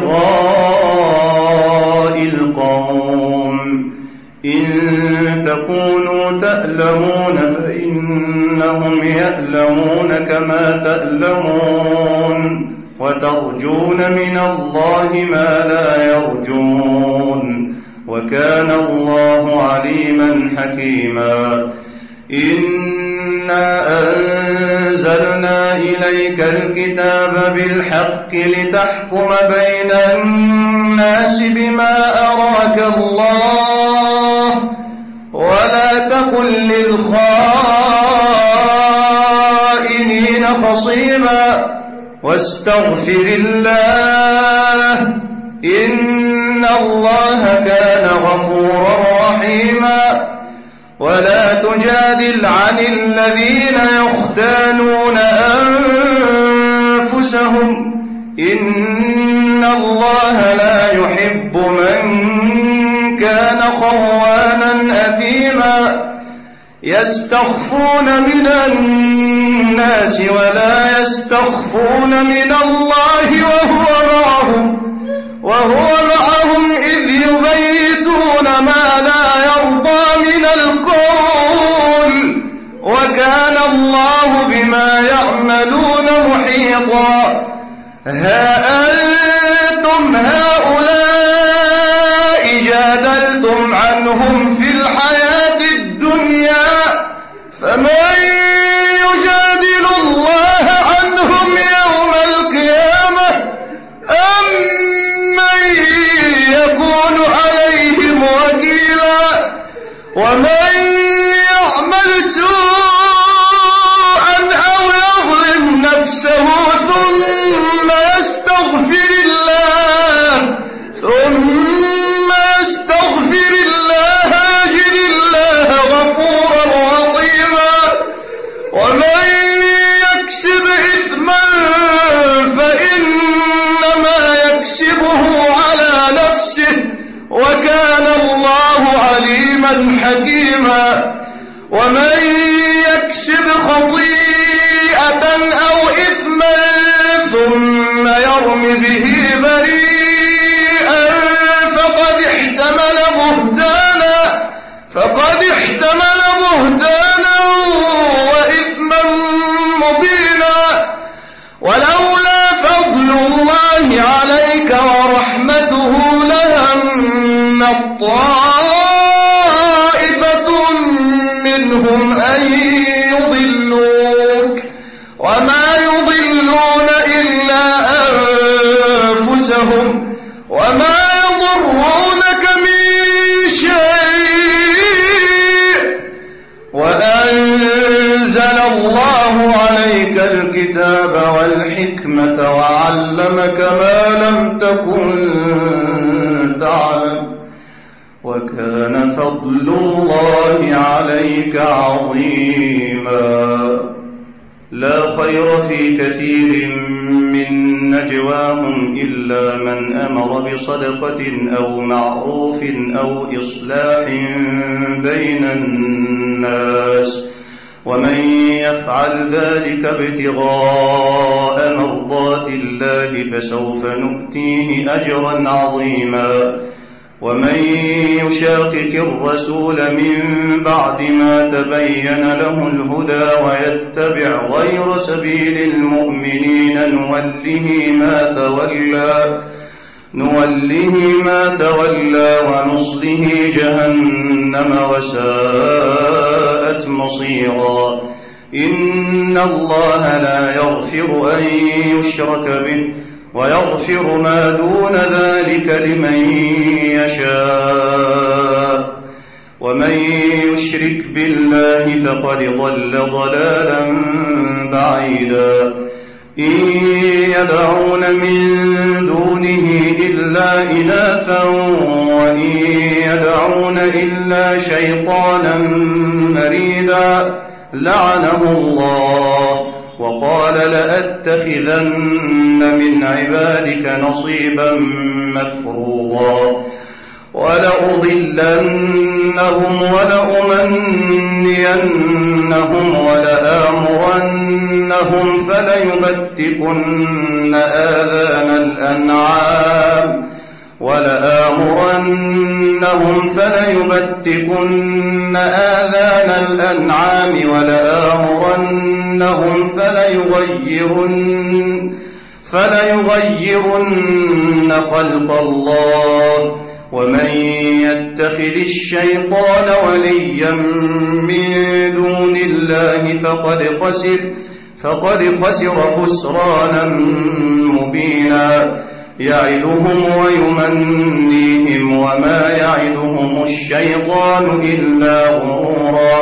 ابتغاء القوم إن تكونوا تألمون فإنهم يألمون كما تألمون وترجون من الله ما لا يرجون وكان الله عليما حكيما إنا أنزلنا إليك الكتاب بالحق لتحكم بين الناس بما أراك الله ولا تكن للخائنين خصيما واستغفر الله إن الله كان غفورا رحيما ولا تجادل عن الذين يختانون أنفسهم إن الله لا يحب من كان خوانا أثيما يستخفون من الناس ولا يستخفون من الله وهو معهم وهو معهم إذ يبيتون ما لا يرضى من القول وكان الله بما يعملون محيطا ها أنتم هؤلاء جادلتم عنهم في الحياة الدنيا فمن يجادل الله عنهم يوم القيامة أم من يكون عليهم وكيلا ومن يعمل سوءا أو يظلم نفسه ثم يستغفر الله ثم يستغفر الله يجد الله غفورا رحيما ومن يكسب إثما فإنما يكسبه على نفسه وكان الله عليما حكيما ومن يكسب خطيئة أو إثما ثم يرم به بريئا فقد احتمل بهتانا فقد احتمل بهتانا وإثما مبينا ولولا فضل الله عليك ورحمته لهم طائفة منهم أن يضلوك وما يضلون إلا أنفسهم وما يضرونك من شيء وأنزل الله عليك الكتاب والحكمة وعلمك ما لم تكن تعلم وكان فضل الله عليك عظيما لا خير في كثير من نجواهم إلا من أمر بصدقة أو معروف أو إصلاح بين الناس ومن يفعل ذلك ابتغاء مرضات الله فسوف نؤتيه أجرا عظيما ومن يشاقق الرسول من بعد ما تبين له الهدى ويتبع غير سبيل المؤمنين نوله ما تولى نوله ما تولى ونصله جهنم وساءت مصيرا إن الله لا يغفر أن يشرك به ويغفر ما دون ذلك لمن يشاء ومن يشرك بالله فقد ضل ضلالا بعيدا إن يدعون من دونه إلا إناثا وإن يدعون إلا شيطانا مريدا لعنه الله وقال لأتخذن من عبادك نصيبا مفروضا ولأضلنهم ولأمنينهم ولآمرنهم فليبتكن آذان الأنعام ولآمرنهم فليبتكن آذان الأنعام ولآمرنهم فليغيرن فليغيرن خلق الله ومن يتخذ الشيطان وليا من دون الله فقد خسر فقد خسر خسرانا مبينا يعدهم ويمنيهم وما يعدهم الشيطان إلا غرورا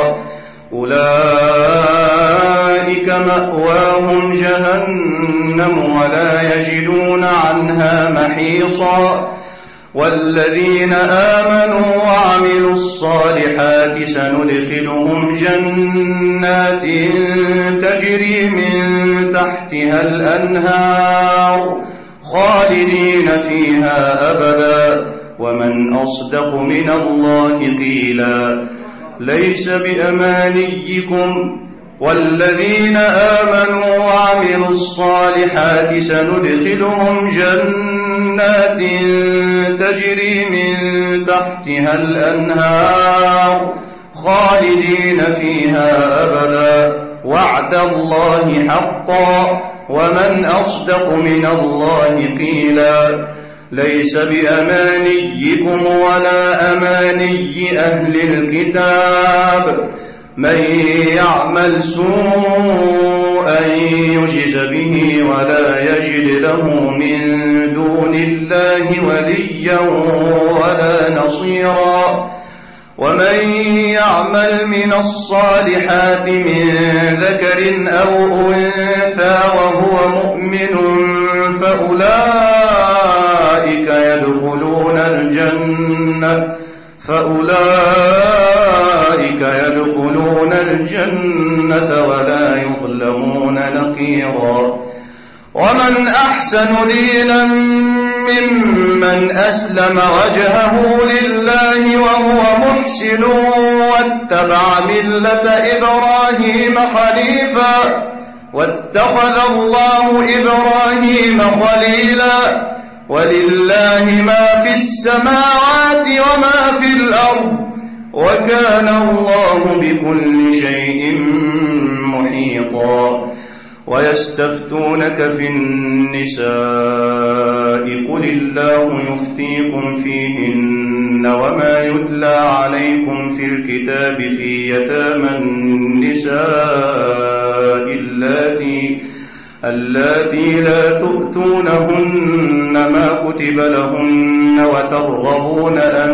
أولئك مأواهم جهنم ولا يجدون عنها محيصا والذين آمنوا وعملوا الصالحات سندخلهم جنات تجري من تحتها الأنهار خالدين فيها أبدا ومن أصدق من الله قيلا ليس بأمانيكم والذين آمنوا وعملوا الصالحات سندخلهم جنات تجري من تحتها الأنهار خالدين فيها أبدا وعد الله حقا ومن أصدق من الله قيلا ليس بأمانيكم ولا أماني أهل الكتاب من يعمل سوءا يجز به ولا يجد له من دون الله وليا ولا نصيرا ومن يعمل من الصالحات من ذكر أو أنثى وهو مؤمن فأولئك يدخلون الجنة فأولئك يدخلون الجنة ولا يظلمون نقيرا ومن أحسن دينا ممن أسلم وجهه لله وهو محسن واتبع ملة إبراهيم حنيفا واتخذ الله إبراهيم خليلا ولله ما في السماوات وما في الأرض وكان الله بكل شيء محيطا ويستفتونك في النساء قل الله يفتيكم فيهن وما يتلى عليكم في الكتاب في يتامى النساء اللاتي اللاتي لا تؤتونهن ما كتب لهن وترغبون أن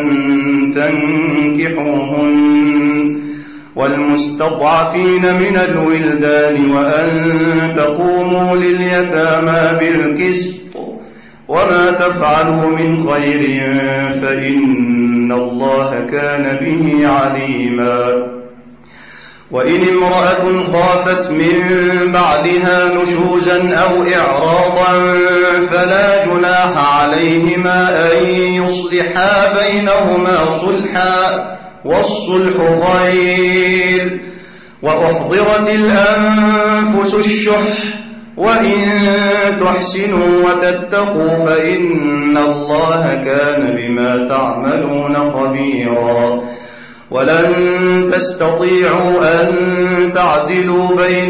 تنكحوهن والمستضعفين من الولدان وأن تقوموا لليتامى بالقسط وما تفعلوا من خير فإن الله كان به عليما وإن امرأة خافت من بعدها نشوزا أو إعراضا فلا جناح عليهما أن يصلحا بينهما صلحا والصلح خير وأحضرت الأنفس الشح وإن تحسنوا وتتقوا فإن الله كان بما تعملون خبيرا ولن تستطيعوا أن تعدلوا بين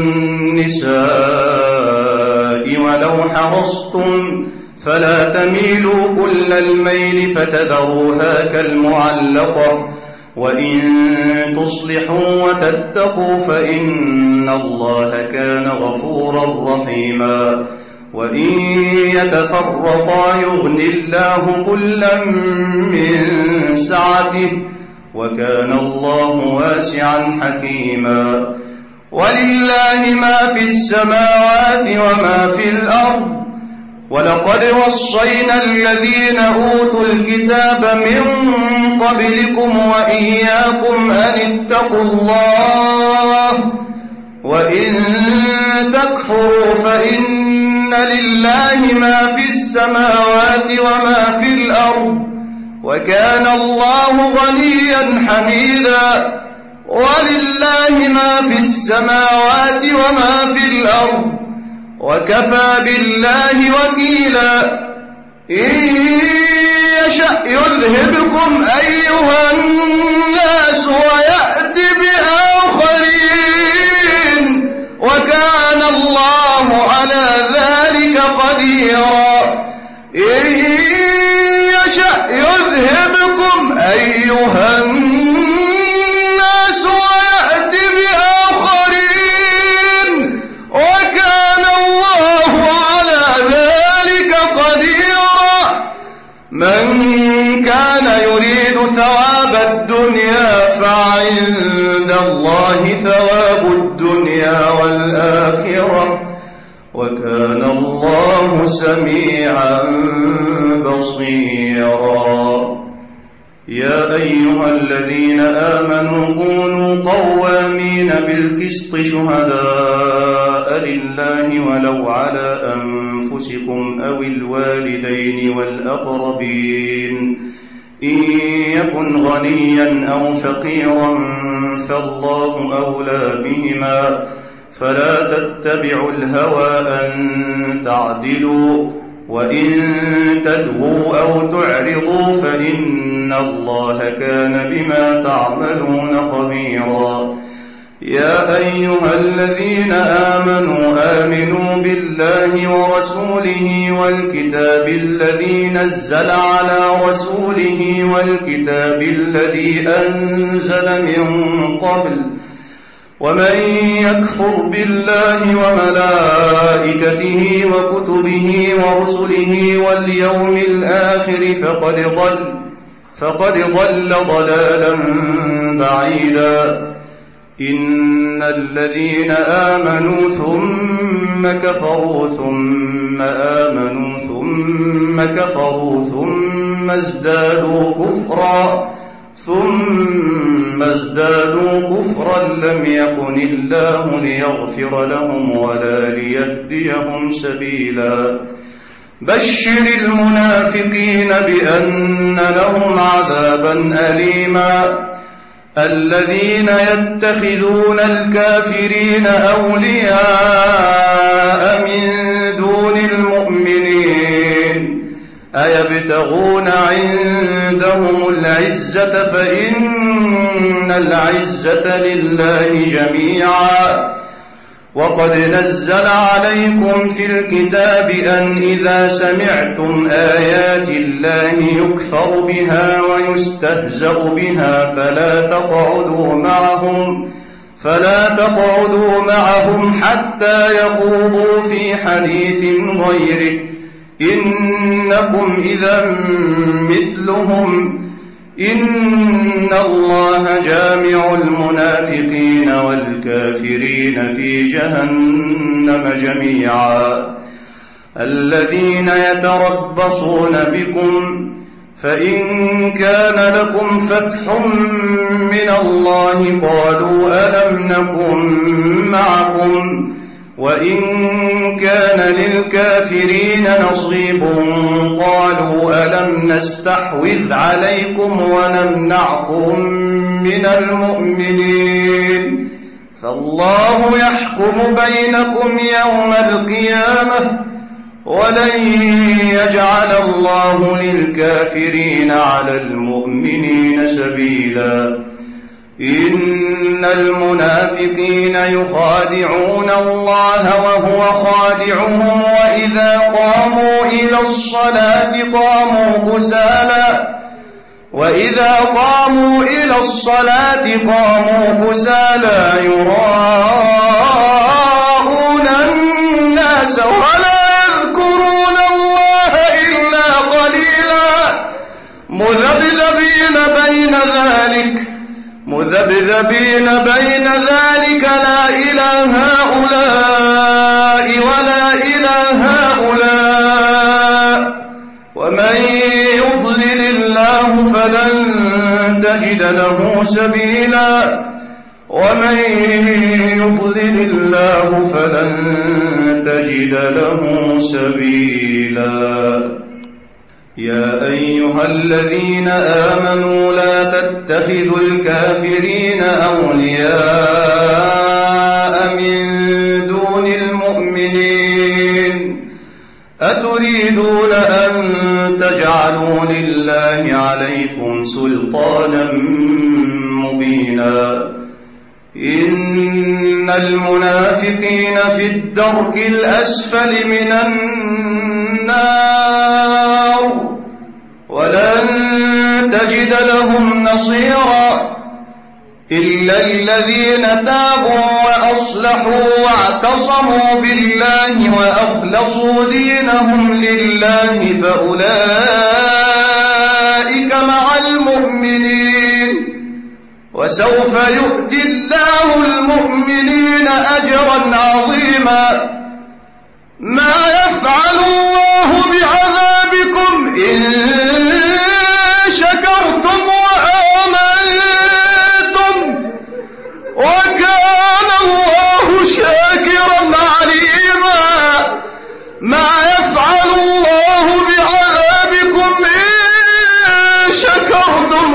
النساء ولو حرصتم فلا تميلوا كل الميل فتذروها كالمعلقة وإن تصلحوا وتتقوا فإن الله كان غفورا رحيما وإن يتفرقا يغن الله كلا من سعته وكان الله واسعا حكيما ولله ما في السماوات وما في الأرض ولقد وصينا الذين أوتوا الكتاب من قبلكم وإياكم أن اتقوا الله وإن تكفروا فإن لله ما في السماوات وما في الأرض وكان الله غنيا حميدا ولله ما في السماوات وما في الأرض وكفى بالله وكيلا إن يشأ يذهبكم أيها الناس ويأت بآخرين وكان الله على ذلك قديرا إن يشأ يذهبكم أيها الناس ويأت بآخرين وكان الله على ذلك قديرا من كان يريد ثواب الدنيا فعند الله ثواب الدنيا والآخرة وكان الله سميعا بصيرا يا أيها الذين آمنوا كونوا قوامين بالقسط شهداء لله ولو على أنفسكم أو الوالدين والأقربين إن يكن غنيا أو فقيرا فالله أولى بهما فلا تتبعوا الهوى أن تعدلوا وإن تلووا أو تعرضوا فإن الله كان بما تعملون خبيرا يا أيها الذين آمنوا آمنوا بالله ورسوله والكتاب الذي نزل على رسوله والكتاب الذي أنزل من قبل ومن يكفر بالله وملائكته وكتبه ورسله واليوم الآخر فقد ضل فقد ضل ضلالا بعيدا إن الذين آمنوا ثم كفروا ثم آمنوا ثم كفروا ثم ازدادوا كفرا ثم ازدادوا كفرا لم يكن الله ليغفر لهم ولا ليهديهم سبيلا بشر المنافقين بأن لهم عذابا أليما الذين يتخذون الكافرين أولياء من دون المؤمنين أيبتغون عندهم العزة فإن العزة لله جميعا وقد نزل عليكم في الكتاب أن إذا سمعتم آيات الله يكفر بها ويستهزأ بها فلا تقعدوا معهم فلا تقعدوا معهم حتى يخوضوا في حديث غيره إنكم إذا مثلهم إن الله جامع المنافقين والكافرين في جهنم جميعا الذين يتربصون بكم فإن كان لكم فتح من الله قالوا ألم نكن معكم وإن كان للكافرين نصيب قالوا ألم نستحوذ عليكم ونمنعكم من المؤمنين فالله يحكم بينكم يوم القيامة ولن يجعل الله للكافرين على المؤمنين سبيلا إن المنافقين يخادعون الله وهو خادعهم وإذا قاموا إلى الصلاة قاموا كسالى وإذا قاموا إلى الصلاة قاموا كسالى يراءون الناس ولا يذكرون الله إلا قليلا مذبذبين بين ذلك مذبذبين بين ذلك لا إلى هؤلاء ولا إلى هؤلاء ومن يضلل الله فلن تجد له سبيلا ومن يضلل الله فلن تجد له سبيلا يا أيها الذين آمنوا لا تتخذوا الكافرين أولياء من دون المؤمنين أتريدون أن تجعلوا لله عليكم سلطانا مبينا إن المنافقين في الدرك الأسفل من النار ولن تجد لهم نصيرا إلا الذين تابوا وأصلحوا واعتصموا بالله وأخلصوا دينهم لله فأولئك مع المؤمنين وسوف يؤتي الله المؤمنين أجرا عظيما ما يفعل الله بعذابكم إن شكرتم وآمنتم وكان الله شاكرا عليما ما يفعل الله بعذابكم إن شكرتم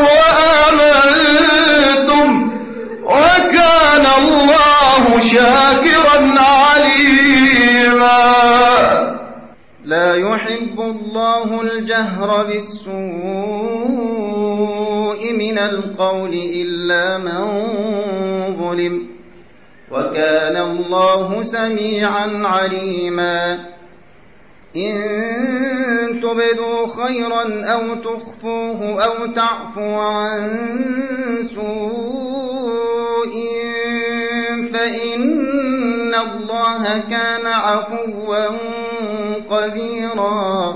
وآمنتم وكان الله شاكرا عليما لا يحب الله الجهر بالسوء من القول إلا من ظلم وكان الله سميعا عليما إن تبدوا خيرا أو تخفوه أو تعفو عن سوء فإن الله كان عفوا قديرا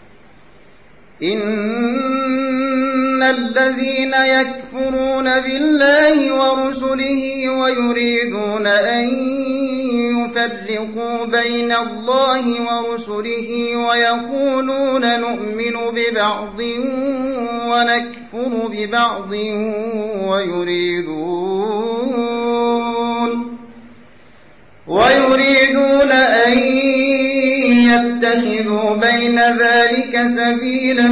إن الذين يكفرون بالله ورسله ويريدون أن يفرقوا بين الله ورسله ويقولون نؤمن ببعض ونكفر ببعض ويريدون ويريدون أن يتخذوا بين ذلك سبيلا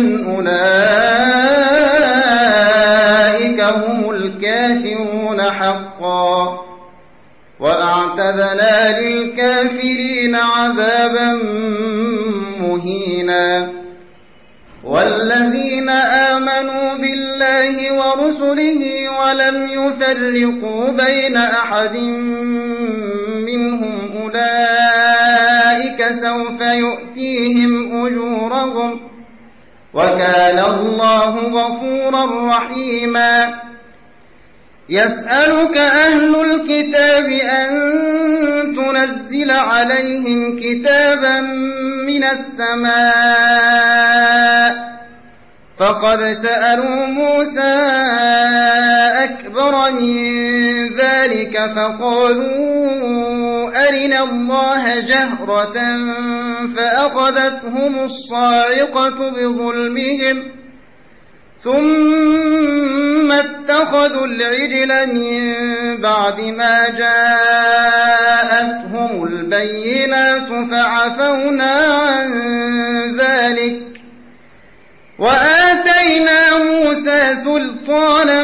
أولئك هم الكافرون حقا وأعتدنا للكافرين عذابا مهينا والذين آمنوا بالله ورسله ولم يفرقوا بين أحد منهم أولئك سوف يؤتيهم أجورهم وكان الله غفورا رحيما يسألك أهل الكتاب أن تنزل عليهم كتابا من السماء فقد سألوا موسى أكبر من ذلك فقالوا أرنا الله جهرة فأخذتهم الصاعقة بظلمهم ثم اتخذوا العجل من بعد ما جاءتهم البينات فعفونا عن ذلك وآتينا موسى سلطانا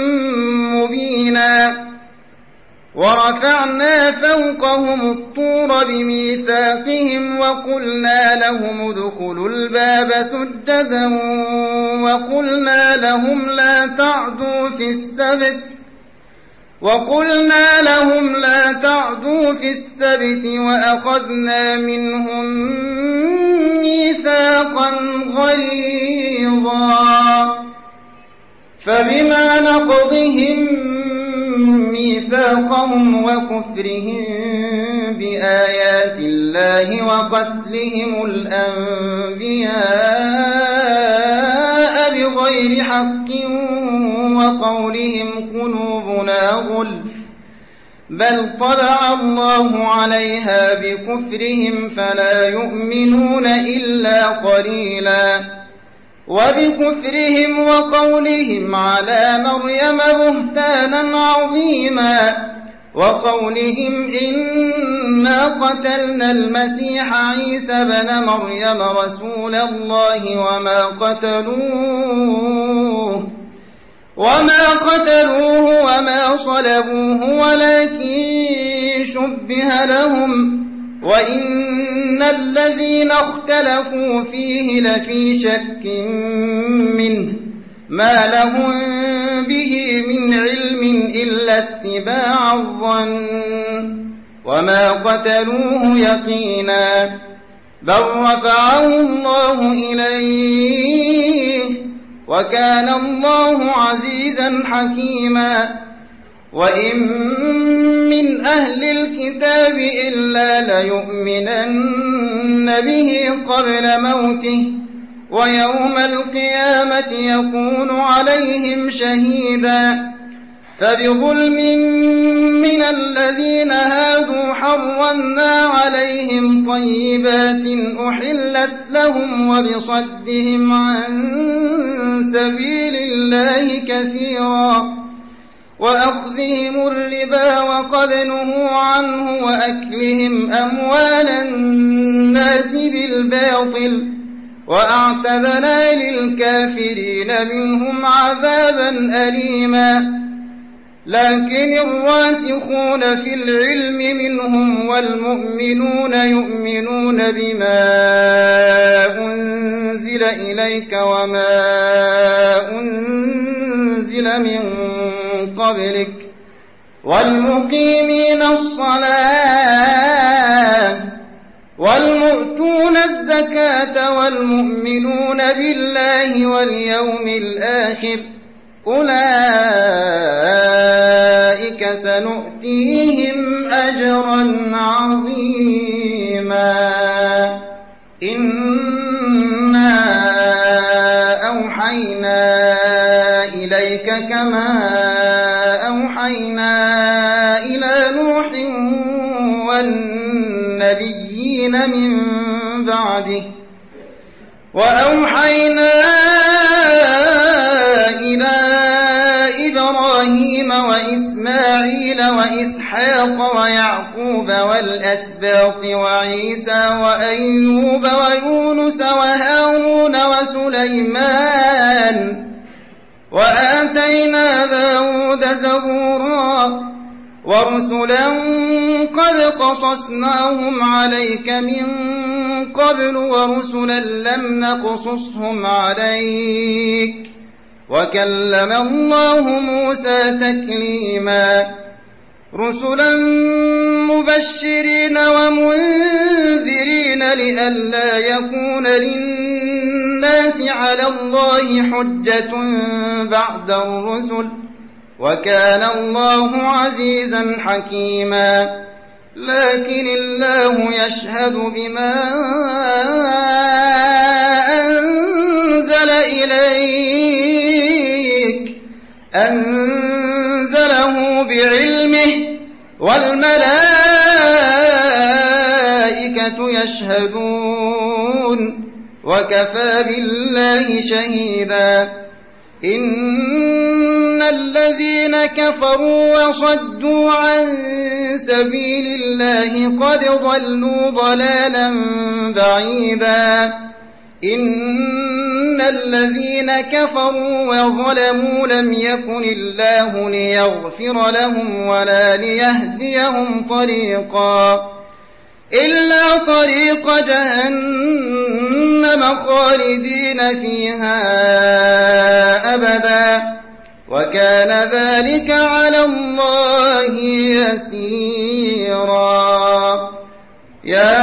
مبينا ورفعنا فوقهم الطور بميثاقهم وقلنا لهم ادخلوا الباب سجدا وقلنا لهم لا تعدوا في السبت وقلنا لهم لا تعدوا في السبت وأخذنا منهم ميثاقا غليظا فبما نقضهم ميثاقهم وكفرهم بآيات الله وقتلهم الأنبياء بغير حق وقولهم قلوبنا غلف بل طبع الله عليها بكفرهم فلا يؤمنون إلا قليلا وبكفرهم وقولهم على مريم بهتانا عظيما وقولهم إنا قتلنا المسيح عيسى بن مريم رسول الله وما قتلوه وما قتلوه وما صلبوه ولكن شبه لهم وإن الذين اختلفوا فيه لفي شك منه ما لهم به من علم إلا اتباع الظن وما قتلوه يقينا بل رفعه الله إليه وكان الله عزيزا حكيما وإن من أهل الكتاب إلا ليؤمنن به قبل موته ويوم القيامة يكون عليهم شهيدا فبظلم من الذين هادوا حرمنا عليهم طيبات أحلت لهم وبصدهم عن سبيل الله كثيرا وأخذهم الربا وقد نهوا عنه وأكلهم أموال الناس بالباطل وأعتدنا للكافرين منهم عذابا أليما لكن الراسخون في العلم منهم والمؤمنون يؤمنون بما أنزل إليك وما أنزل من قبلك والمقيمين الصلاة والمؤتون الزكاة والمؤمنون بالله واليوم الآخر أولئك سنؤتيهم أجرا عظيما إنا أوحينا إليك كما أوحينا إلى نوح والنبيين من بعده وأوحينا إلى إبراهيم وإسماعيل وإسحاق ويعقوب والأسباط وعيسى وأيوب ويونس وهارون وسليمان وآتينا داود زبورا ورسلا قد قصصناهم عليك من قبل ورسلا لم نقصصهم عليك وكلم الله موسى تكليما رسلا مبشرين ومنذرين لئلا يكون للناس على الله حجة بعد الرسل وكان الله عزيزا حكيما لكن الله يشهد بما أنزل إليك أنزله بعلمه والملائكة يشهدون وكفى بالله شهيدا إن الذين كفروا وصدوا عن سبيل الله قد ضلوا ضلالا بعيدا إن الذين كفروا وظلموا لم يكن الله ليغفر لهم ولا ليهديهم طريقا إلا طريق جهنم خالدين فيها أبدا وكان ذلك على الله يسيرا يا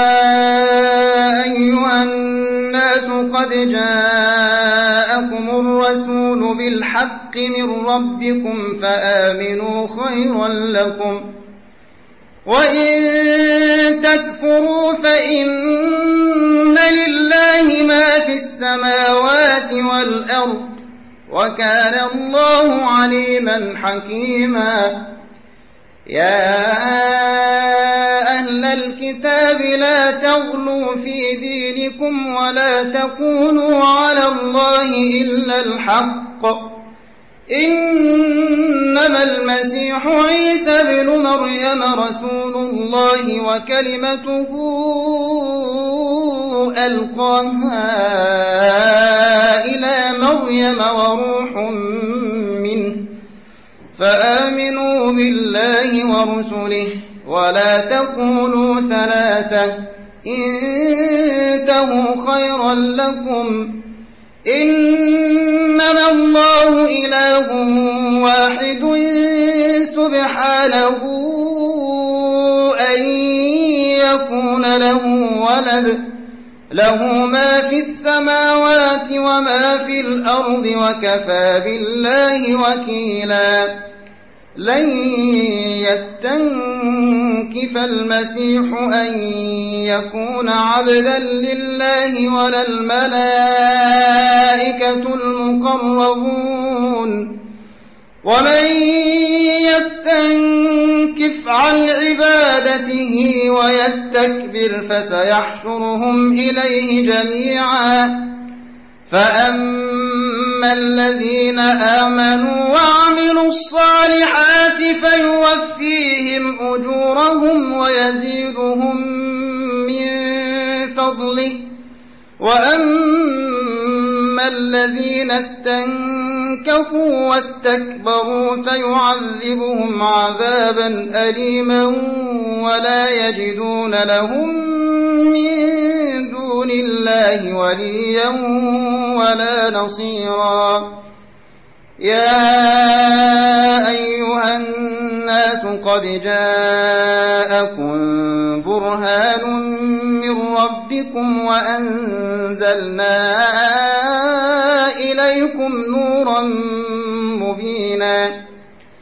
أيها الناس قد جاءكم الرسول بالحق من ربكم فآمنوا خيرا لكم وإن تكفروا فإن لله ما في السماوات والأرض وكان الله عليما حكيما يا أهل الكتاب لا تغلوا في دينكم ولا تقولوا على الله إلا الحق إنما المسيح عيسى بن مريم رسول الله وكلمته ألقاها إلى مريم وروح منه فآمنوا بالله ورسله ولا تقولوا ثلاثة انتهوا خيرا لكم إنما الله إله واحد سبحانه أن يكون له ولد له ما في السماوات وما في الأرض وكفى بالله وكيلا لن يستنكف المسيح أن يكون عبدا لله ولا الملائكة المقربون ومن يستنكف عن عبادته ويستكبر فسيحشرهم إليه جميعا فأما الذين آمنوا وعملوا الصالحات فيوفيهم أجورهم ويزيدهم من فضله وأما الذين استنكفوا واستكبروا فيعذبهم عذابا أليما ولا يجدون لهم من دون الله وليا ولا نصيرا يا أيها الناس قد جاءكم برهان من ربكم وأنزلنا إليكم نورا مبينا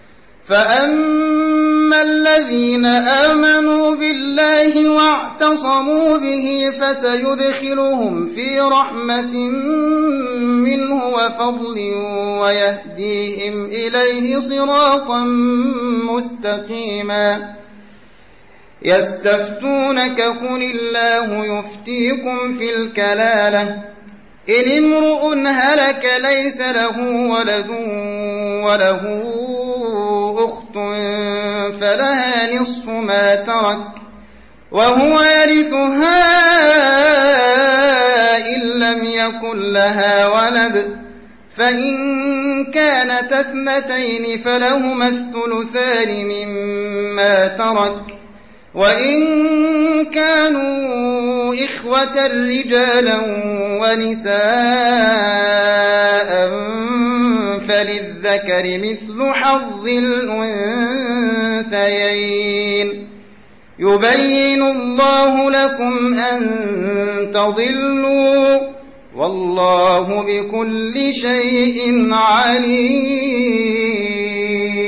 فأما الذين آمنوا بالله واعتصموا به فسيدخلهم في رحمة منه وفضل ويهديهم إليه صراطا مستقيما يستفتونك قل الله يفتيكم في الكلالة إن امرؤ هلك ليس له ولد وله أخت فلها نصف ما ترك وهو يرثها إن لم يكن لها ولد فإن كانت اثنتين فلهما الثلثان مما ترك وإن كانوا إخوة رجالا ونساء فللذكر مثل حظ الأنثيين يبين الله لكم أن تضلوا والله بكل شيء عليم